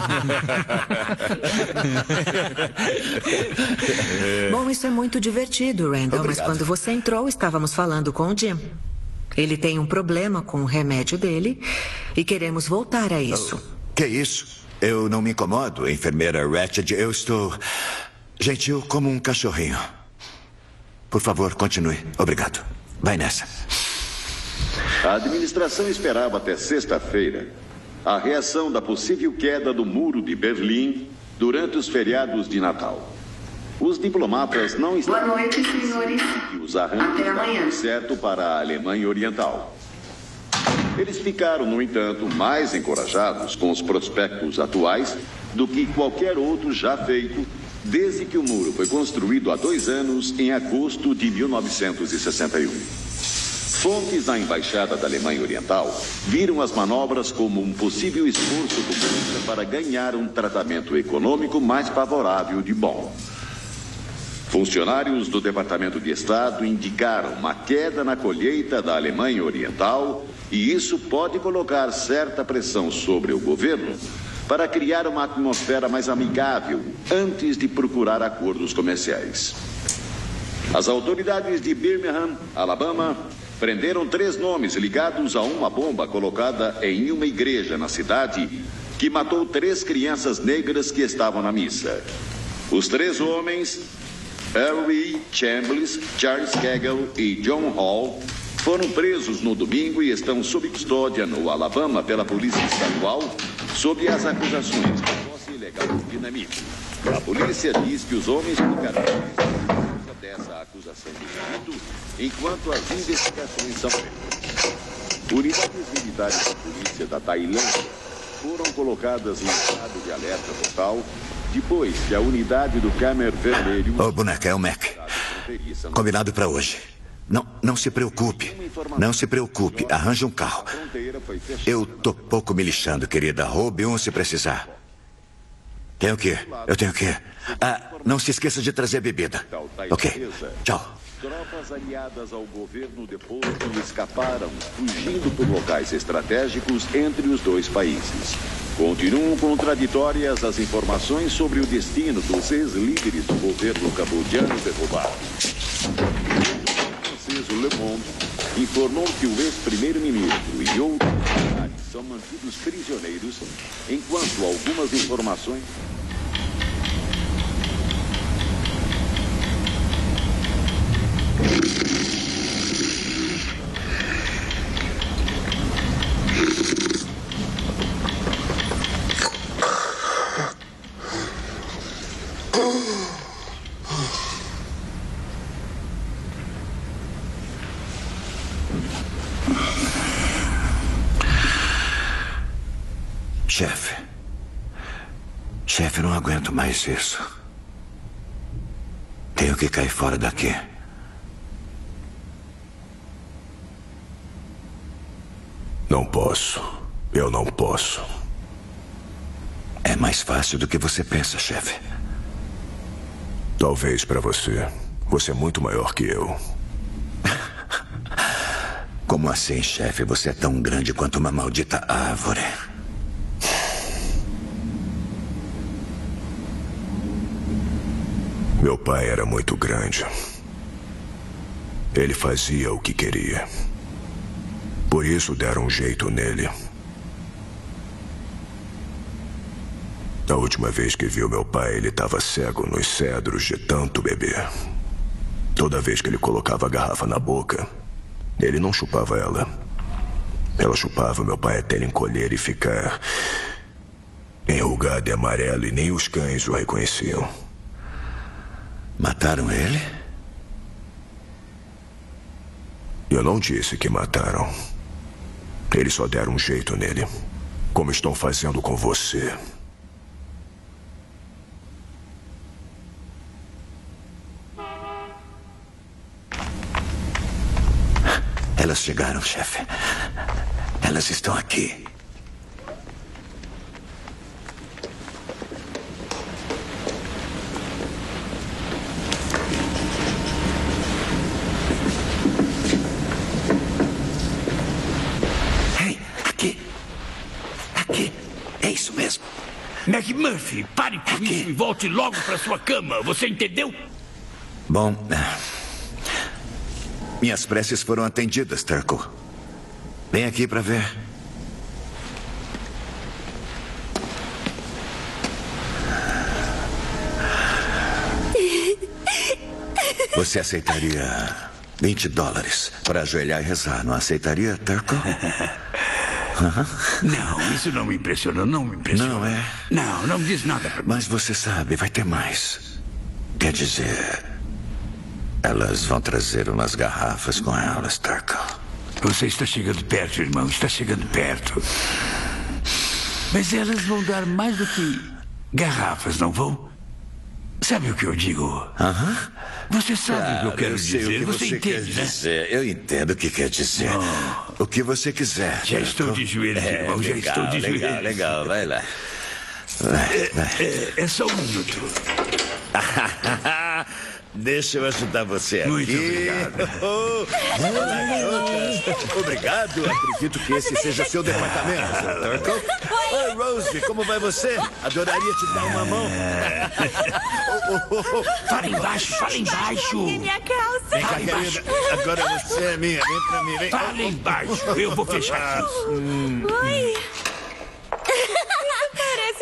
A: Bom, isso é muito divertido, Randall.
C: Obrigado.
A: Mas quando você entrou, estávamos falando com o Jim. Ele tem um problema com o remédio dele e queremos voltar a isso.
C: Que isso? Eu não me incomodo, enfermeira Ratched. Eu estou gentil como um cachorrinho. Por favor, continue. Obrigado. Vai nessa.
U: A administração esperava até sexta-feira a reação da possível queda do Muro de Berlim durante os feriados de Natal. Os diplomatas não estavam...
A: Boa noite, senhores.
U: E os arranjos estavam certo para a Alemanha Oriental. Eles ficaram, no entanto, mais encorajados com os prospectos atuais do que qualquer outro já feito desde que o muro foi construído há 2 anos, em agosto de 1961. Fontes da Embaixada da Alemanha Oriental viram as manobras como um possível esforço comunista para ganhar um tratamento econômico mais favorável de Bonn. Funcionários do Departamento de Estado indicaram uma queda na colheita da Alemanha Oriental e isso pode colocar certa pressão sobre o governo para criar uma atmosfera mais amigável antes de procurar acordos comerciais. As autoridades de Birmingham, Alabama, prenderam 3 nomes ligados a uma bomba colocada em uma igreja na cidade que matou 3 crianças negras que estavam na missa. Os 3 homens, Harry Chambliss, Charles Cagle e John Hall, foram presos no domingo e estão sob custódia no Alabama pela Polícia Estadual sob as acusações de posse ilegal de dinamite. A polícia diz que os homens ficarão presos dessa acusação de delito enquanto as investigações são feitas. Unidades militares da polícia da Tailândia foram colocadas em estado de alerta total depois que a unidade do Khmer Vermelho...
C: Ô, boneca, é o Mac. Combinado para hoje. Não se preocupe. Não se preocupe. Arranje um carro. Eu tô pouco me lixando, querida. Roube um se precisar. Tem o quê? Eu tenho o quê? Não se esqueça de trazer bebida. Ok. Tchau.
U: Tropas aliadas ao governo deposto escaparam, fugindo por locais estratégicos entre os 2 países. Continuam contraditórias as informações sobre o destino dos ex-líderes do governo cambodiano derrubados. O Le Monde informou que o ex-primeiro-ministro e outros militares são mantidos prisioneiros, enquanto algumas informações...
C: Chefe, não aguento mais isso. Tenho que cair fora daqui.
O: Não posso. Eu não posso.
C: É mais fácil do que você pensa, chefe.
O: Talvez para você. Você é muito maior que eu.
C: Como assim, chefe? Você é tão grande quanto uma maldita árvore.
O: Meu pai era muito grande. Ele fazia o que queria. Por isso deram um jeito nele. A última vez que viu meu pai, ele estava cego nos cedros de tanto beber. Toda vez que ele colocava a garrafa na boca, ele não chupava ela. Ela chupava meu pai até ele encolher e ficar enrugado e amarelo, e nem os cães o reconheciam.
C: Mataram ele?
O: Eu não disse que mataram. Eles só deram um jeito nele, como estão fazendo com você.
C: Elas chegaram, chefe. Elas estão aqui.
Q: McMurphy, pare com isso e volte logo para sua cama. Você entendeu?
C: Bom, minhas preces foram atendidas, Turco. Vem aqui para ver. Você aceitaria $20 para ajoelhar e rezar, não aceitaria, Turco?
Q: Não, isso não me impressiona, não me impressiona.
C: Não é?
Q: Não, não me diz nada pra mim.
C: Mas você sabe, vai ter mais. Quer dizer, elas vão trazer umas garrafas com elas, Turco.
Q: Você está chegando perto, irmão, está chegando perto. Mas elas vão dar mais do que garrafas, não vão? Sabe o que eu digo? Você sabe o que eu quero dizer. Você entende, né?
C: Eu entendo o que quer dizer. O que você quiser.
Q: Já estou de joelhos, irmão. Já estou de joelhos.
C: Legal. Vai lá.
Q: É só um minuto.
C: Deixa eu ajudar você aqui.
Q: Muito obrigado.
C: Obrigado. Acredito que esse seja seu departamento, Sr. Turco. Oi, Rose, como vai você? Adoraria te dar uma mão.
Q: Fala embaixo, fala embaixo.
J: Minha calça.
C: Vem cá, querida. Agora você é minha. Vem pra mim, vem.
Q: Fala embaixo. Eu vou fechar aqui.
J: Oi. Parece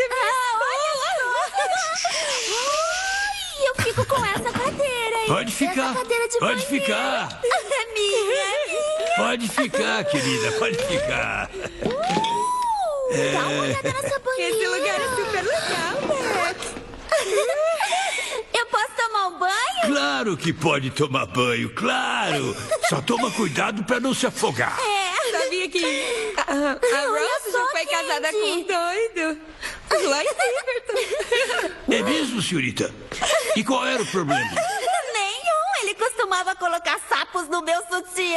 J: Oi, eu fico com essa cadeira, hein?
Q: Pode ficar.
J: Essa cadeira de
Q: Pode
J: banheiro.
Q: ficar.
J: É minha.
Q: Pode ficar, querida. Pode ficar.
J: Dá uma olhada nessa banheira. Esse lugar é super legal, Max. Eu posso tomar um banho?
Q: Claro que pode tomar banho, claro. Só toma cuidado pra não se afogar.
J: Sabia que a Rose já foi casada com um doido? Lá em Silverton.
Q: É mesmo, senhorita? E qual era o problema?
J: Nenhum. Ele costumava colocar sapos no meu sutiã.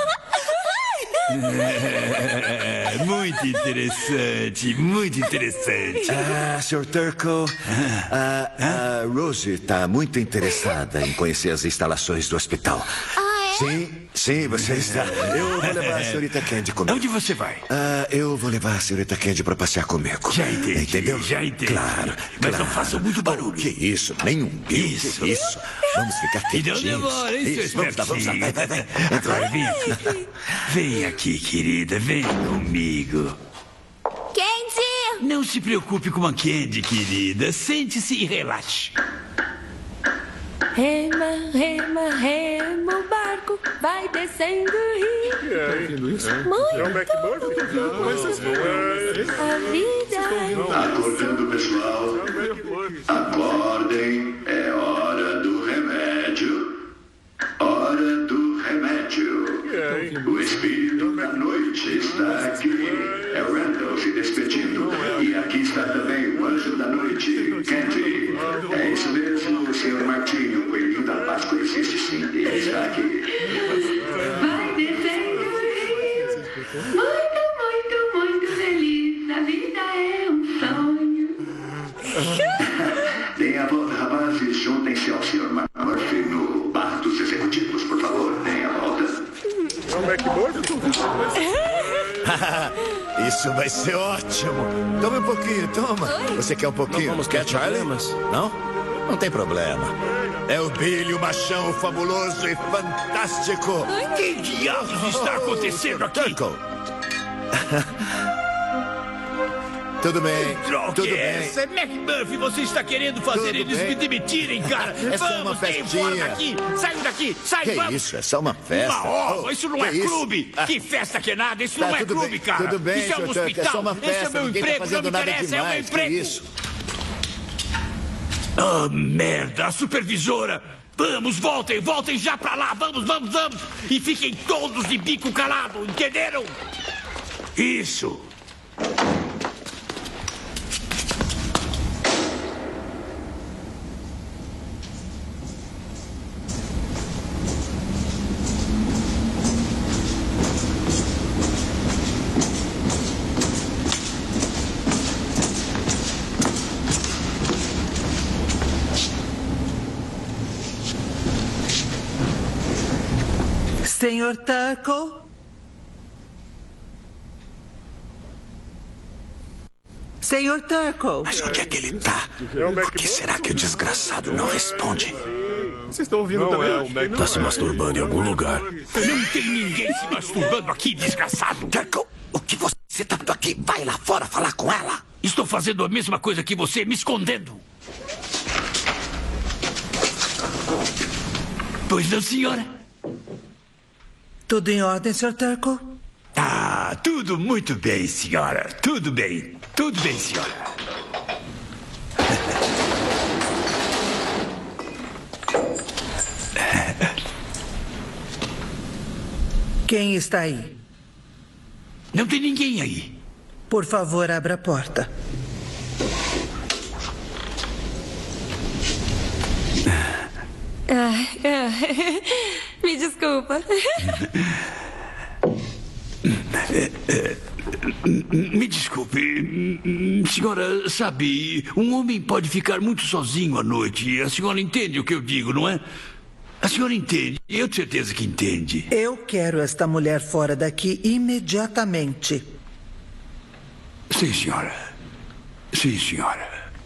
Q: Muito interessante, muito interessante.
C: Sr. Turco, a Rose está muito interessada em conhecer as instalações do hospital. Sim, você está. Eu vou levar a senhorita Candy comigo.
Q: Onde você vai?
C: Eu vou levar a senhorita Candy para passear comigo.
Q: Já entendi.
C: Entendeu?
Q: Já entendi.
C: Claro.
Q: Mas não façam muito barulho.
C: Que isso? Nenhum.
Q: Isso.
C: Isso. Vamos ficar quietinhos.
Q: E não demora, hein, seu espertinho.
C: Vamos lá. Vai.
Q: Agora vem aqui. Vem aqui, querida. Vem comigo.
J: Candy!
Q: Não se preocupe com a Candy, querida. Sente-se e relaxe.
D: Rema, rema, rema, o barco vai descendo o rio.
G: Tá ouvindo isso?
D: Muito
G: É o McMurphy?
D: A vida
U: Acordando, pessoal. Acordem, é hora do remédio. Hora do remédio. O espírito da noite está aqui. É o Randall se despedindo. E aqui está também o anjo da noite, Candy. É isso mesmo, o senhor Martinho, o coelhinho da Páscoa existe sim. Ele está aqui.
S: Vai descendo o rio. Muito feliz. A vida é um sonho.
U: Deem a volta, rapazes. Juntem-se ao senhor Murphy no bar dos executivos, por favor. Deem a volta.
G: É o McMurphy?
C: Isso vai ser ótimo. Tome um pouquinho, toma. Você quer um pouquinho? Quer, Charlie? Não? Não tem problema. É o Billy, o machão fabuloso e fantástico.
Q: Que diabos está acontecendo aqui?
C: Tudo bem,
Q: Droga,
C: tudo bem.
Q: essa é McMurphy, você está querendo fazer
C: Tudo
Q: eles
C: bem.
Q: me demitirem, cara.
C: É só uma
Q: Vamos, quem
C: festinha.
Q: fora daqui. Saiam daqui, sai,
C: Que
Q: vamos.
C: isso, é só uma festa.
Q: Uma ova, isso não
C: que
Q: é
C: isso?
Q: clube. Que festa que é nada, isso não é
C: tudo
Q: clube,
C: bem,
Q: cara.
C: Tudo bem,
Q: isso é um
C: Sr. Turco,
Q: hospital,
C: é só uma festa.
Q: esse é o meu
C: Ninguém
Q: emprego,
C: tá fazendo
Q: não me
C: nada
Q: interessa, é o meu
C: demais. Que
Q: emprego.
C: isso?
Q: Ah, merda, a supervisora. Vamos, voltem já pra lá, vamos. E fiquem todos de bico calado, entenderam? Isso.
K: Senhor Turco? Senhor Turco?
C: Mas onde é que ele tá? Por que será que o desgraçado não responde?
G: Vocês estão ouvindo também?
O: Tá se masturbando em algum lugar.
Q: Não tem ninguém se masturbando aqui, desgraçado.
C: Turco, o que você tá fazendo aqui? Vai lá fora falar com ela.
Q: Estou fazendo a mesma coisa que você, me escondendo. Pois não, senhora?
K: Tudo em ordem, Sr. Turco?
Q: Ah, tudo muito bem, senhora. Tudo bem, senhora.
K: Quem está aí?
Q: Não tem ninguém aí.
K: Por favor, abra a porta.
D: Me desculpa.
Q: Me desculpe, senhora, sabe, um homem pode ficar muito sozinho à noite. A senhora entende o que eu digo, não é? A senhora entende, eu tenho certeza que entende.
K: Eu quero esta mulher fora daqui imediatamente.
Q: Sim, senhora. Sim, senhora.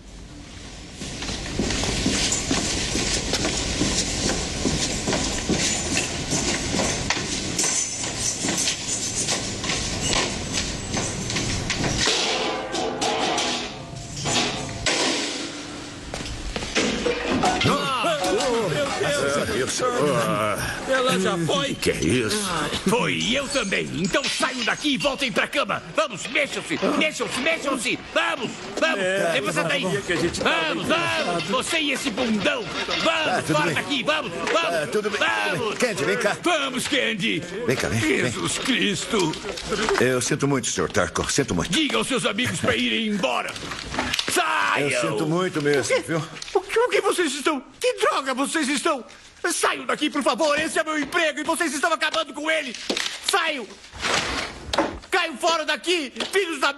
I: Ela já foi?
E: Que é isso?
I: Foi, eu também. Então saiam daqui e voltem pra cama. Vamos, mexam-se, mexam-se, mexam-se. Vamos, vamos. Levanta daí. Vamos, vamos. Você e esse bundão. Vamos, fora daqui, vamos, vamos.
C: Tudo bem.
I: Vamos.
C: Candy, vem cá.
I: Vamos, Candy.
C: Vem cá, vem.
I: Jesus Cristo.
C: Eu sinto muito, Sr. Tarko. Sinto muito.
I: Diga aos seus amigos pra irem embora. Saiam.
C: Eu sinto muito mesmo, viu?
I: O que vocês estão? Que droga vocês estão? Saiam daqui, por favor. Esse é meu emprego e vocês estão acabando com ele. Saiam. Caiam fora daqui, filhos da...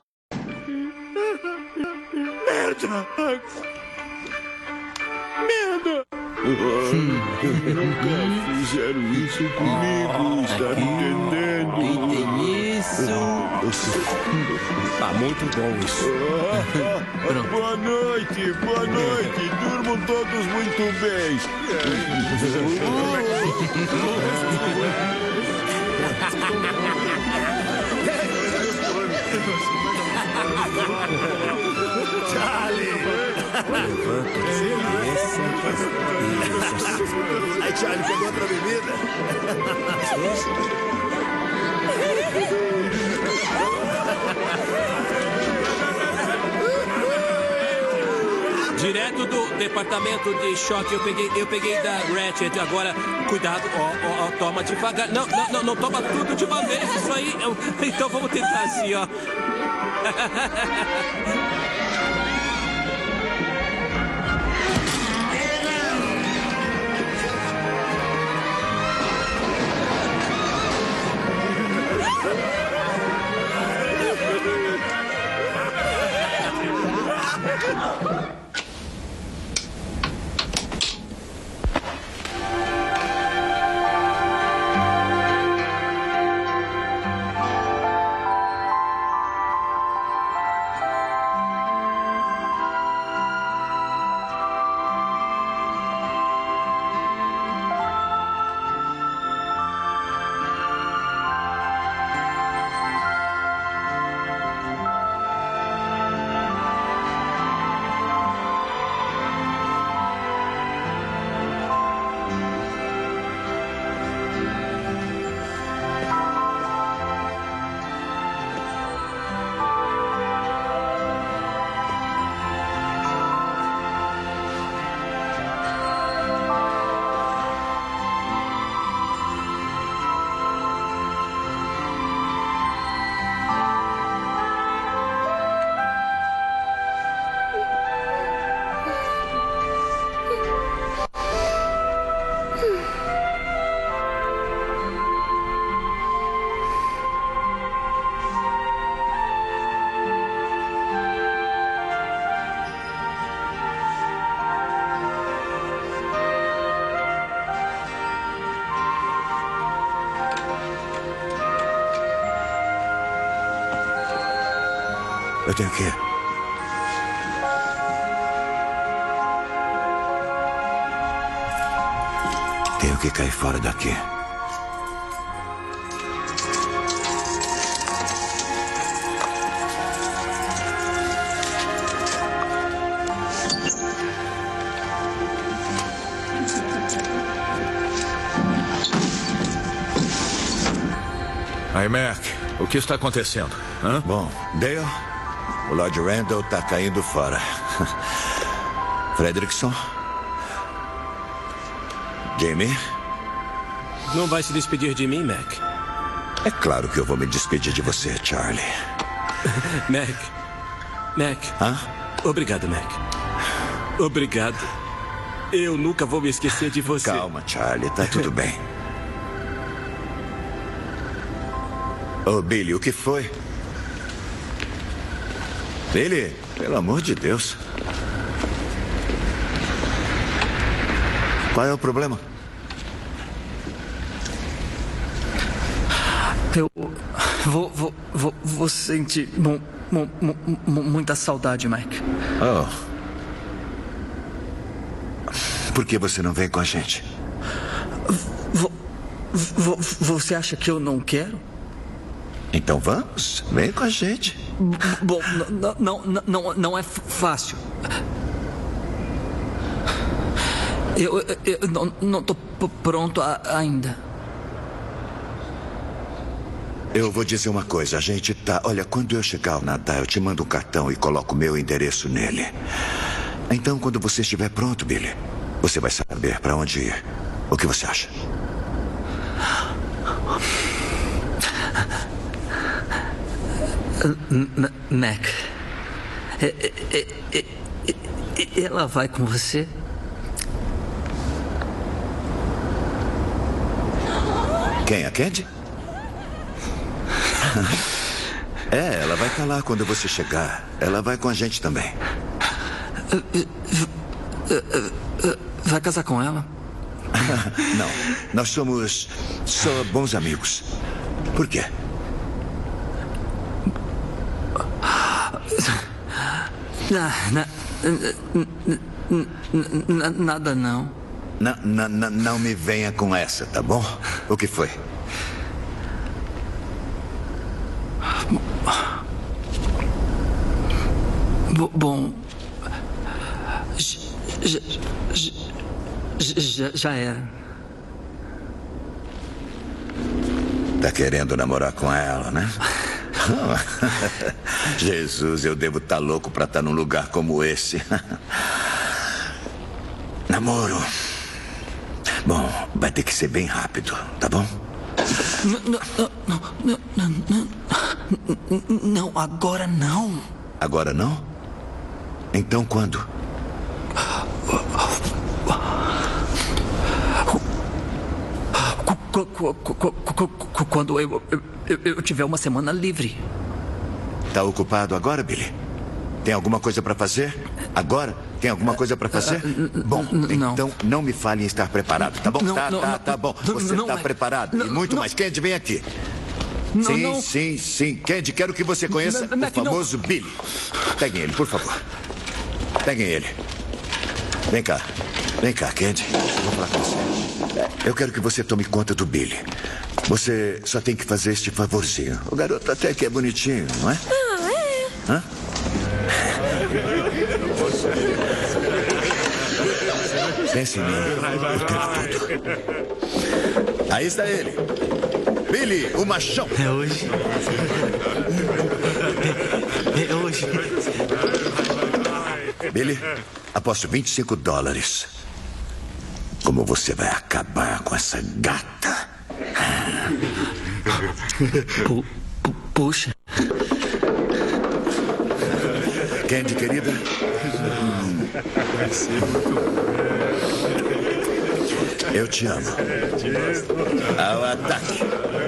I: Merda. Merda.
N: Nunca fizeram isso comigo, está entendendo?
F: Tem isso.
N: Tá muito bom isso. Boa noite, boa noite. Durmam todos muito bem.
C: Charlie! Aí, Charlie, pegou outra bebida?
R: Direto do departamento de choque, eu peguei da Ratchet. Agora, cuidado, ó, toma devagar. Não toma tudo de uma vez, isso aí. Então vamos tentar assim, ó.
C: Eu tenho que ir. Tenho que cair fora daqui.
E: Aí, Mac, o que está acontecendo? Hã?
C: Bom, Dale, o Lord Randall está caindo fora. Fredrickson? Jamie?
R: Não vai se despedir de mim, Mac?
C: É claro que eu vou me despedir de você, Charlie.
R: Mac.
C: Hã?
R: Obrigado, Mac. Obrigado. Eu nunca vou me esquecer de você.
C: Calma, Charlie, tá tudo bem. Ô, Billy, o que foi? Billy, pelo amor de Deus. Qual é o problema?
H: Eu vou sentir muita saudade, Mike.
C: Oh. Por que você não vem com a gente?
H: Você acha que eu não quero?
C: Então vamos, vem com a gente.
H: Bom, não é fácil. Eu não estou pronto ainda.
C: Eu vou dizer uma coisa, a gente tá... Olha, quando eu chegar ao Natal, eu te mando um cartão e coloco o meu endereço nele. Então, quando você estiver pronto, Billy, você vai saber para onde ir. O que você acha?
H: Mac, ela vai com você?
C: Quem? A Candy? Ela vai estar lá quando você chegar. Ela vai com a gente também.
H: Vai casar com ela?
C: Não, nós somos só bons amigos. Por quê?
H: Nada não.
C: Não me venha com essa, tá bom? O que foi?
H: Bom, já era.
C: Tá querendo namorar com ela, né? Jesus, eu devo estar louco pra estar num lugar como esse. Namoro. Bom, vai ter que ser bem rápido, tá bom?
H: Não, agora não.
C: Agora não? Então quando?
H: Quando eu tiver uma semana livre.
C: Tá ocupado agora, Billy? Tem alguma coisa para fazer? Agora? Tem alguma coisa para fazer? Bom, então não me fale em estar preparado, tá bom? Tá bom. Você está preparado. E muito mais. Candy, vem aqui. Sim. Candy, quero que você conheça o famoso Billy. Peguem ele, por favor. Peguem ele. Vem cá, Candy. Vou falar com você. Eu quero que você tome conta do Billy. Você só tem que fazer este favorzinho. O garoto até que é bonitinho, não é? Hã? Pense em mim o tempo todo. Aí está ele. Billy, o machão.
F: É hoje. É hoje.
C: Billy, aposto $25. Como você vai acabar com essa gata?
H: Puxa.
C: Candy, querida.
G: Vai ser muito...
C: Eu te amo. Ao ataque.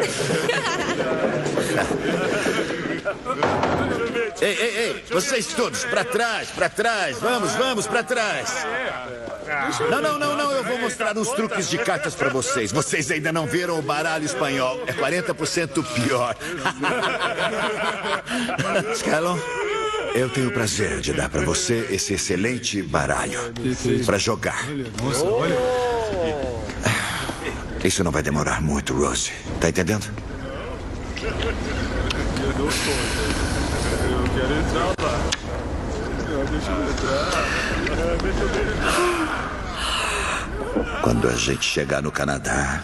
C: Ei, vocês todos, pra trás. Vamos, pra trás. Não, eu vou mostrar uns truques de cartas pra vocês. Vocês ainda não viram o baralho espanhol. É 40% pior. Scallon, eu tenho o prazer de dar pra você esse excelente baralho pra jogar. Isso não vai demorar muito, Rose. Tá entendendo?
G: Eu dou conta. Eu quero entrar lá. Deixa eu entrar.
C: Quando a gente chegar no Canadá...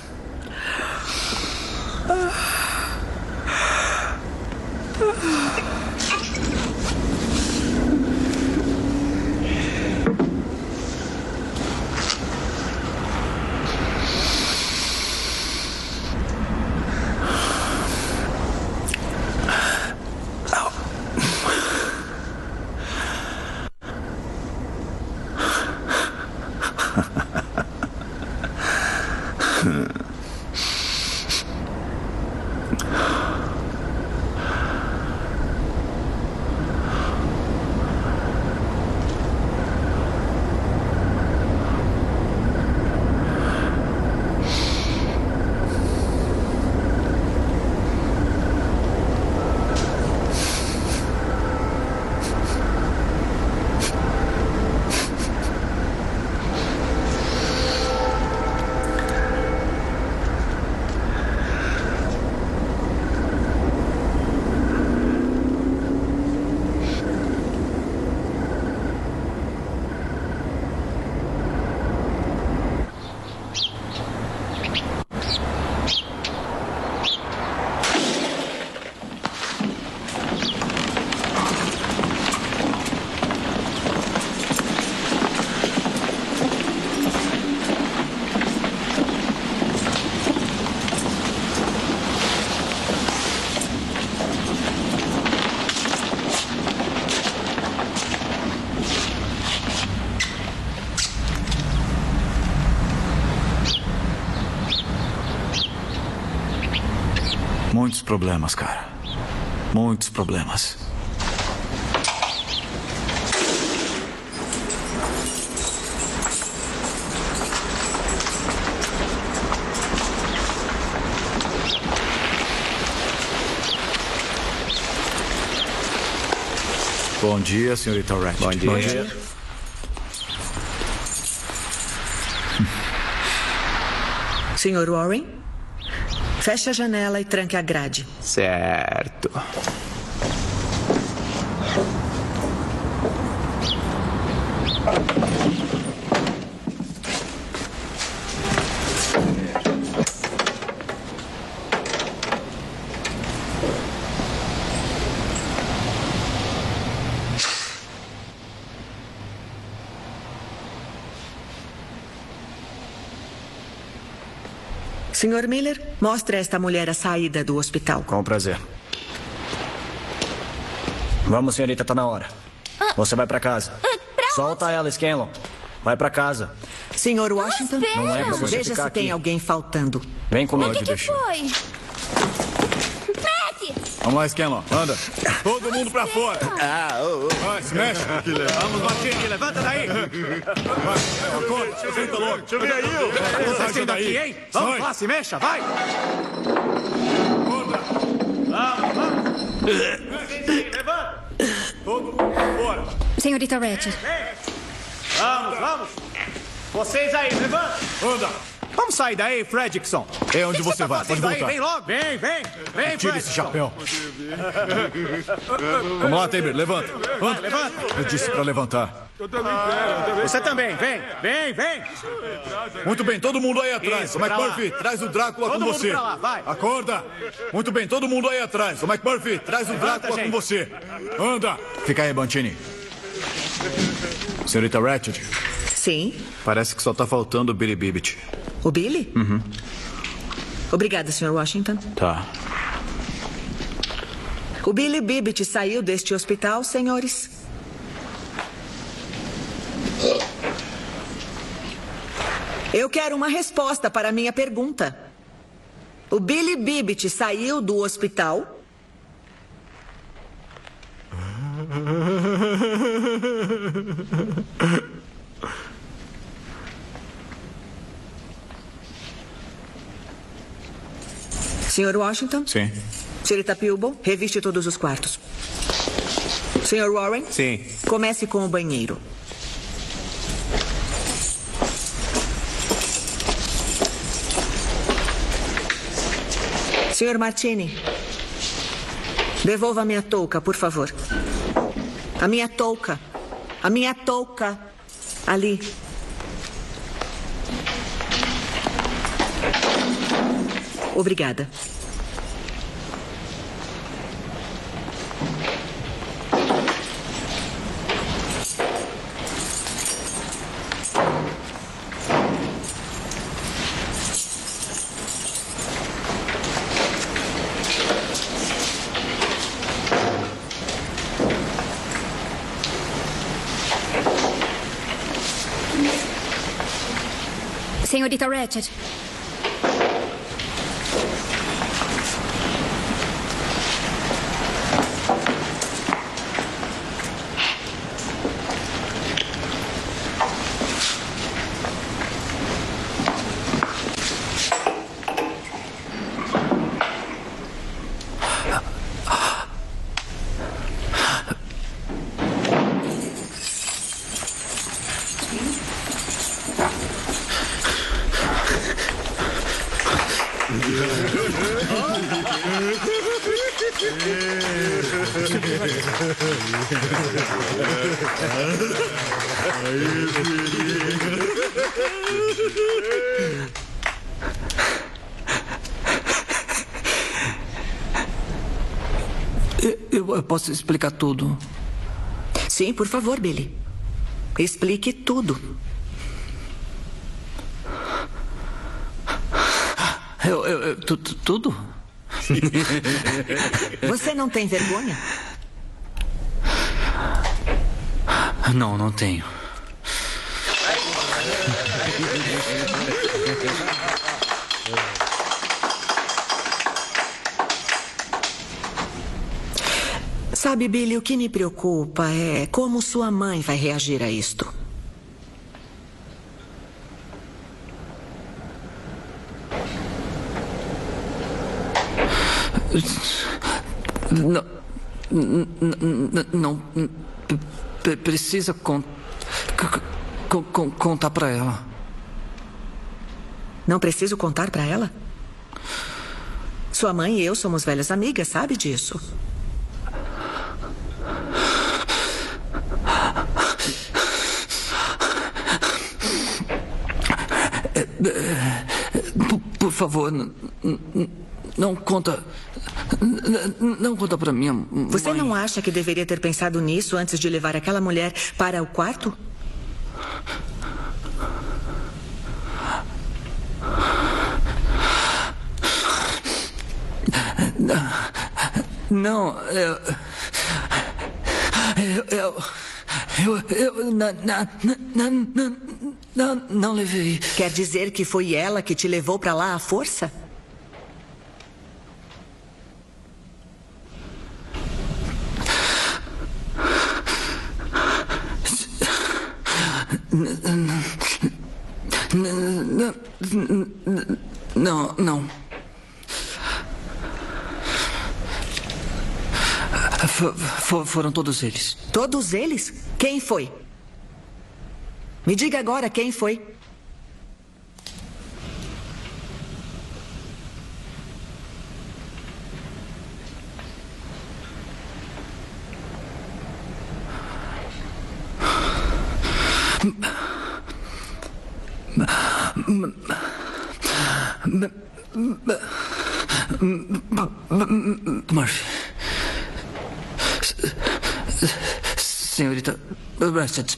N: Muitos problemas, cara. Muitos problemas. Bom dia, senhorita Ratchet.
M: Bom dia. Bom dia.
A: Senhor Warren, feche a janela e tranque a grade.
M: Certo.
A: Senhor Miller, mostre a esta mulher a saída do hospital.
M: Com prazer. Vamos, senhorita, tá na hora. Você vai pra casa. Solta ela, Scanlon. Vai pra casa.
A: Senhor Washington,
M: não é pra você
A: veja
M: ficar
A: se tem
M: aqui.
A: alguém faltando.
M: Vem comigo.
J: O que foi? Matt!
N: Vamos lá, Scanlon. Anda. Todo mundo pra fora. Vai, se mexe. Vamos, Martini, levanta daí. Vai, acorda. Senta logo. Deixa eu ver aí.
M: Você saindo daqui, hein? Vamos lá, se mexa, vai.
N: Acorda. Vamos. Levanta. Todo mundo pra fora.
J: Senhorita Ratchet.
M: Vamos. Vocês aí, levanta.
N: Anda.
M: Vamos sair daí, Fredrickson.
N: É onde você vai. Pode voltar.
M: Vem logo. Vem,
N: tira esse chapéu. Vamos lá, Tabor. Levanta.
M: Levanta.
N: Eu disse pra levantar.
M: Você também. Vem.
N: Muito bem, todo mundo aí atrás.
M: Isso,
N: O McMurphy, traz o Drácula
M: Todo
N: com
M: mundo
N: você.
M: pra lá, vai.
N: Acorda. Muito bem, todo mundo aí atrás. O McMurphy, traz o Drácula com você. Anda. Fica aí, Bantini. Senhorita Ratchet.
A: Sim.
N: Parece que só tá faltando o Billy Bibbit.
A: O Billy?
N: Uhum.
A: Obrigada, Sr. Washington.
N: Tá.
A: O Billy Bibbit saiu deste hospital, senhores? Eu quero uma resposta para a minha pergunta. O Billy Bibbit saiu do hospital? Sr. Washington?
N: Sim.
A: Senhorita Pilbo, reviste todos os quartos. Sr. Warren?
M: Sim.
A: Comece com o banheiro. Sr. Martini, devolva a minha touca, por favor. A minha touca. A minha touca. Ali. Obrigada.
J: Senhorita Ratchet.
H: Eu posso explicar tudo?
A: Sim, por favor, Billy. Explique tudo.
H: Tudo?
A: Você não tem vergonha?
H: Não tenho.
A: Sabe, Billy, o que me preocupa é como sua mãe vai reagir a isto.
H: Não precisa contar pra ela.
A: Não preciso contar pra ela? Sua mãe e eu somos velhas amigas, sabe disso?
H: Por favor, não conta. Não conta pra minha mãe.
A: Você não acha que deveria ter pensado nisso antes de levar aquela mulher para o quarto?
H: Não, não levei.
A: Quer dizer que foi ela que te levou para lá à força?
H: Não. Foram todos eles.
A: Todos eles? Quem foi? Me diga agora quem foi.
H: Murphy. Senhorita Ratched.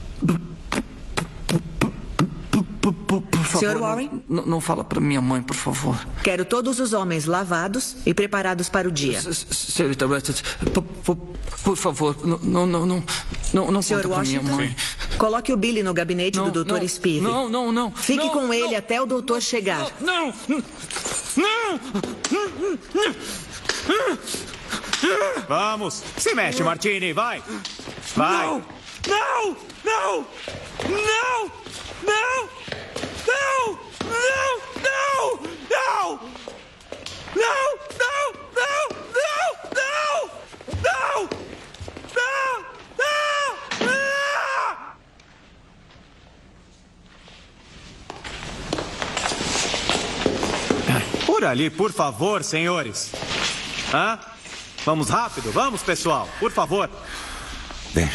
H: Por
A: Sr.
H: favor,
A: Warren?
H: não fala para minha mãe, por favor.
A: Quero todos os homens lavados e preparados para o dia.
H: Senhorita Ratched, por favor, não
A: Sr.
H: conta para minha mãe.
A: Coloque o Billy no gabinete do Dr. Spivey.
H: Não.
A: Fique com ele até o doutor chegar.
I: Não!
M: Vamos! Se mexe, Martini, vai! Vai!
I: Não!
M: Por ali, por favor, senhores. Hã? Vamos rápido, vamos, pessoal, por favor.
C: Bem.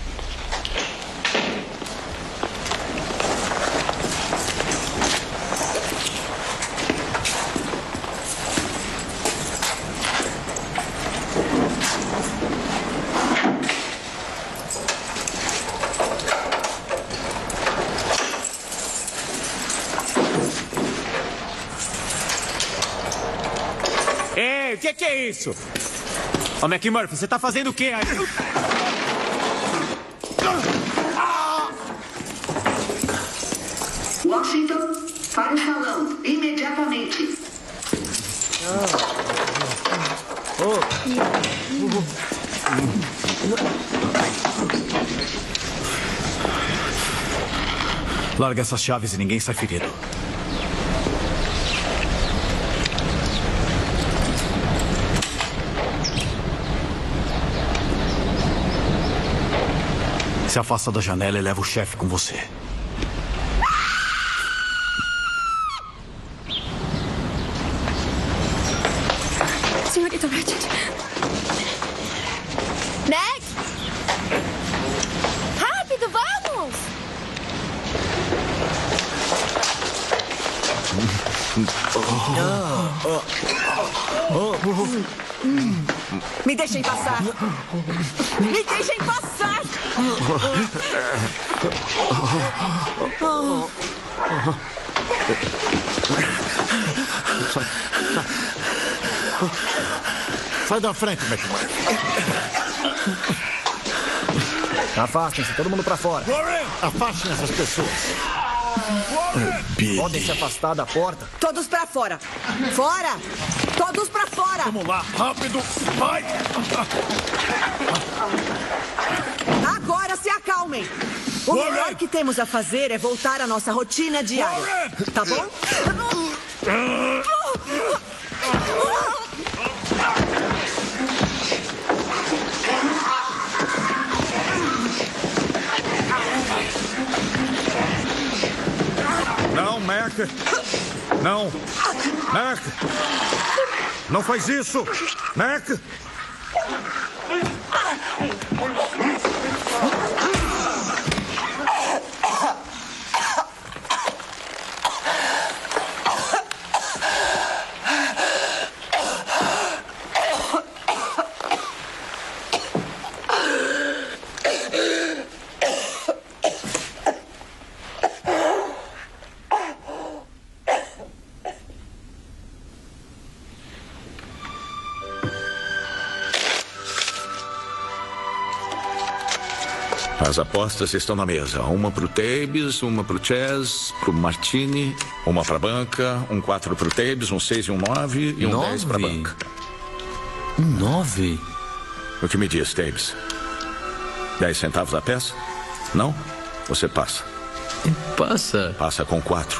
M: Ei, o que é isso? Ô, McMurphy, você tá fazendo o quê aí?
S: Washington, para o salão, imediatamente.
M: Larga essas chaves e ninguém sai ferido. Se afasta da janela e leva o chefe com você.
J: Senhorita Ratched. Meg! Rápido, vamos!
A: Me deixem passar! Me deixem passar!
N: Sai da frente, McMurphy.
M: Afastem-se, todo mundo pra fora.
N: Warren! Afastem essas pessoas.
M: Podem se afastar da porta.
B: Todos pra fora. Fora! Todos pra fora!
N: Vamos lá, rápido! Vai!
B: Agora se acalmem. O melhor que temos a fazer é voltar à nossa rotina diária. Tá bom?
E: Não, Mac. Não. Mac. Não faz isso. Mac. As apostas estão na mesa. Uma pro Tabes, uma pro Chess, pro Martini, uma pra banca, um 4 pro Tabes, um 6 e um 9 e um 10 pra banca.
F: Um 9?
E: O que me diz, Tabes? 10 centavos a peça? Não? Você passa.
F: Passa?
E: Passa com 4.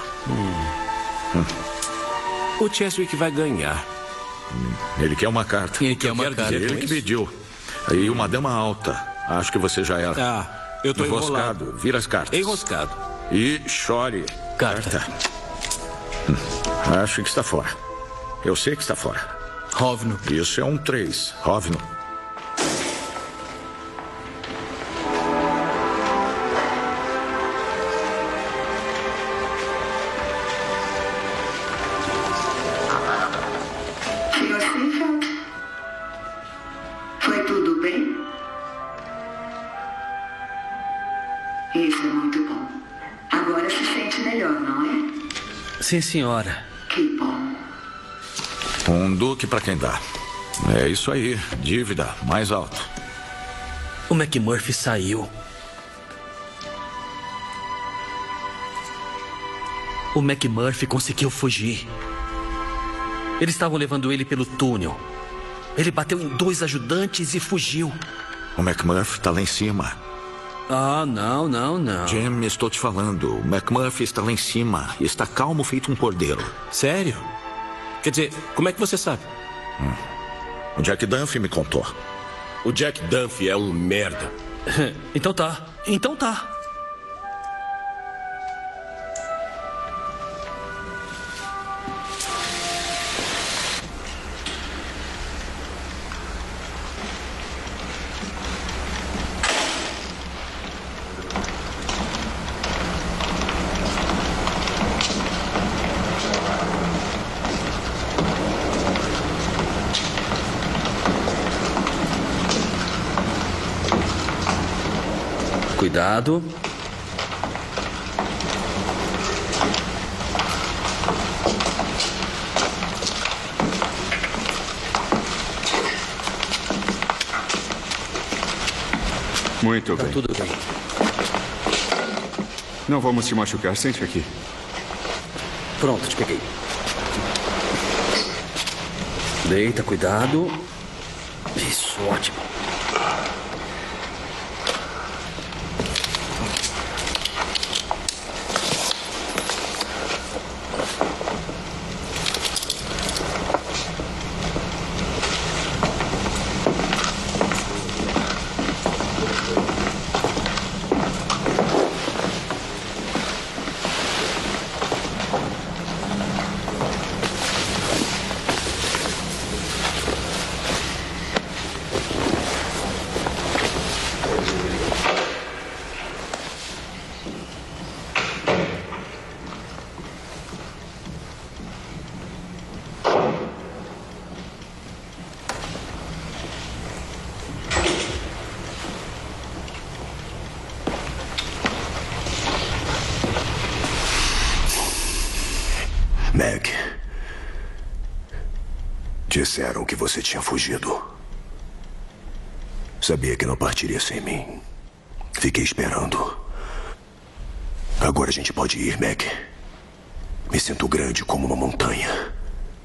R: O Cheswick vai ganhar.
E: Ele quer uma carta.
F: Ele quer uma carta.
E: Ele que pediu. E uma dama alta. Acho que você já era.
R: Ah, eu tô
E: enroscado. Vira as cartas.
R: Enroscado.
E: E chore.
F: Carta.
E: Acho que está fora. Eu sei que está fora.
F: Rovno.
E: Isso é um 3. Rovno.
S: Senhor Sinfield? Foi tudo bem? Isso é muito bom. Agora se sente melhor, não é?
F: Sim, senhora.
S: Que bom.
E: Um duque pra quem dá. É isso aí. Dívida mais alto.
F: O McMurphy saiu. O McMurphy conseguiu fugir. Eles estavam levando ele pelo túnel. Ele bateu em 2 ajudantes e fugiu.
E: O McMurphy tá lá em cima.
F: Ah, não.
E: Jim, estou te falando. O McMurphy está lá em cima. E está calmo feito um cordeiro.
R: Sério? Quer dizer, como é que você sabe?
E: O Jack Dunphy me contou.
R: O Jack Dunphy é um merda.
F: Então tá. Cuidado.
W: Muito bem.
F: Tudo bem.
W: Não vamos te machucar. Sente aqui.
F: Pronto, te peguei. Deita, cuidado. Isso, ótimo.
O: Meg, disseram que você tinha fugido. Sabia que não partiria sem mim. Fiquei esperando. Agora a gente pode ir, Meg. Me sinto grande como uma montanha.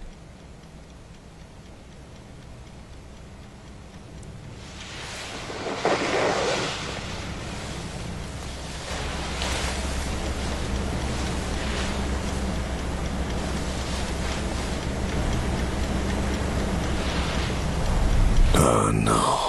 O: Ah, não.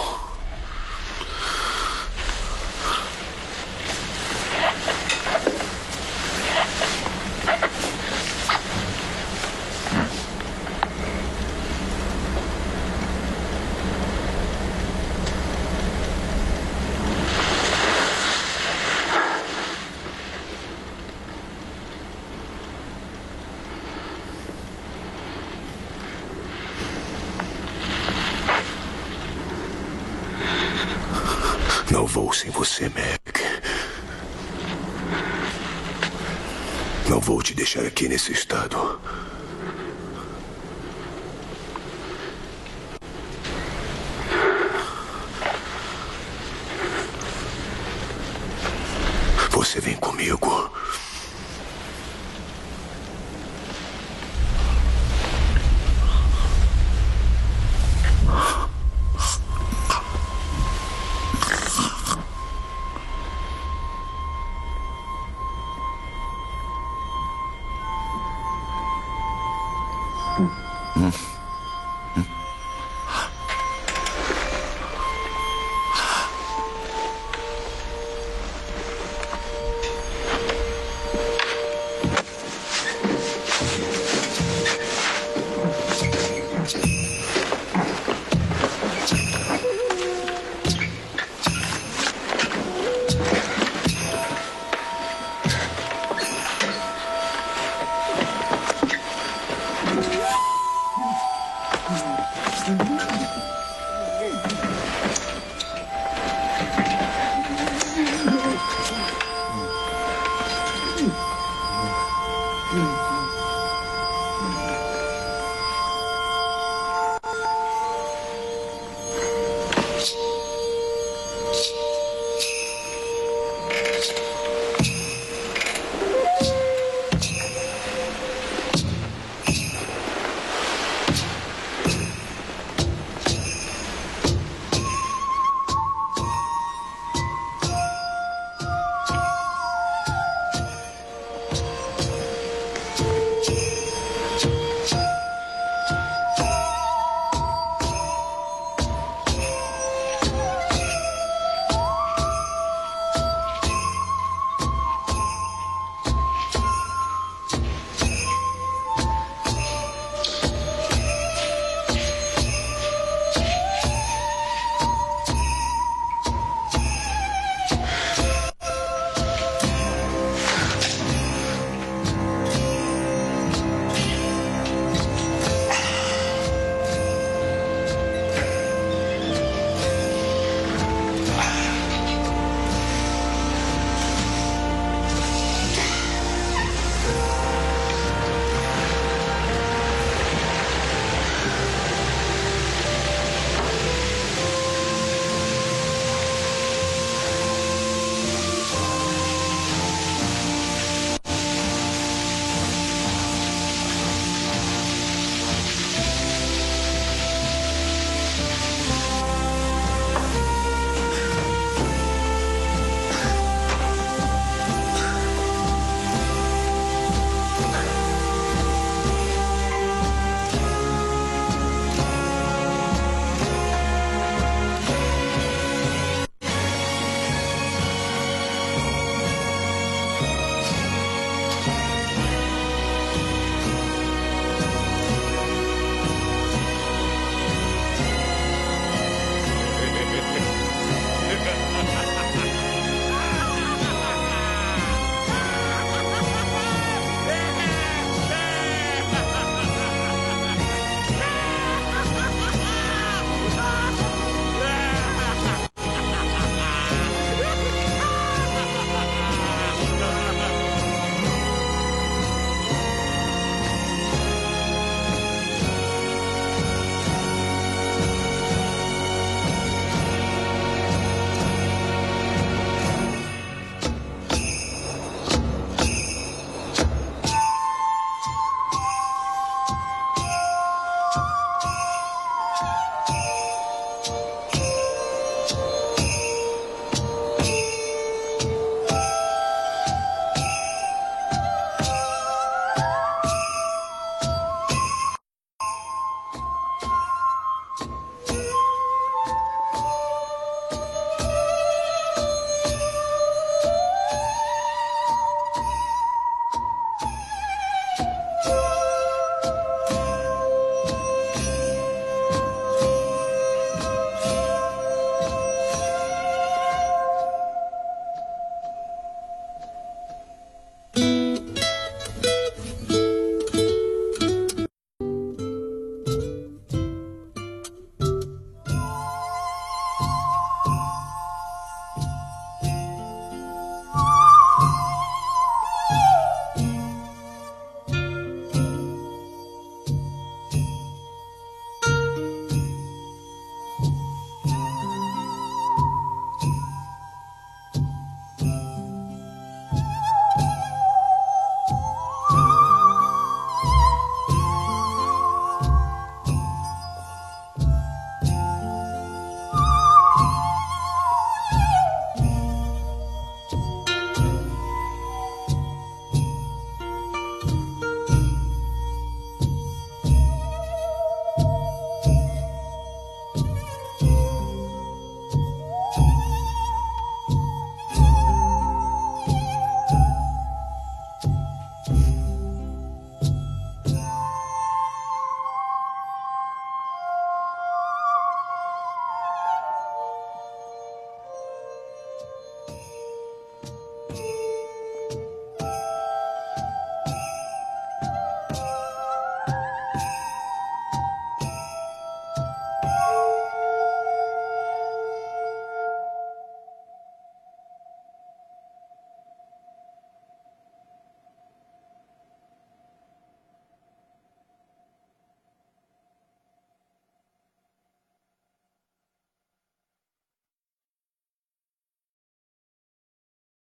O: Não vou sem você, Meg. Não vou te deixar aqui nesse estado. Você vem comigo.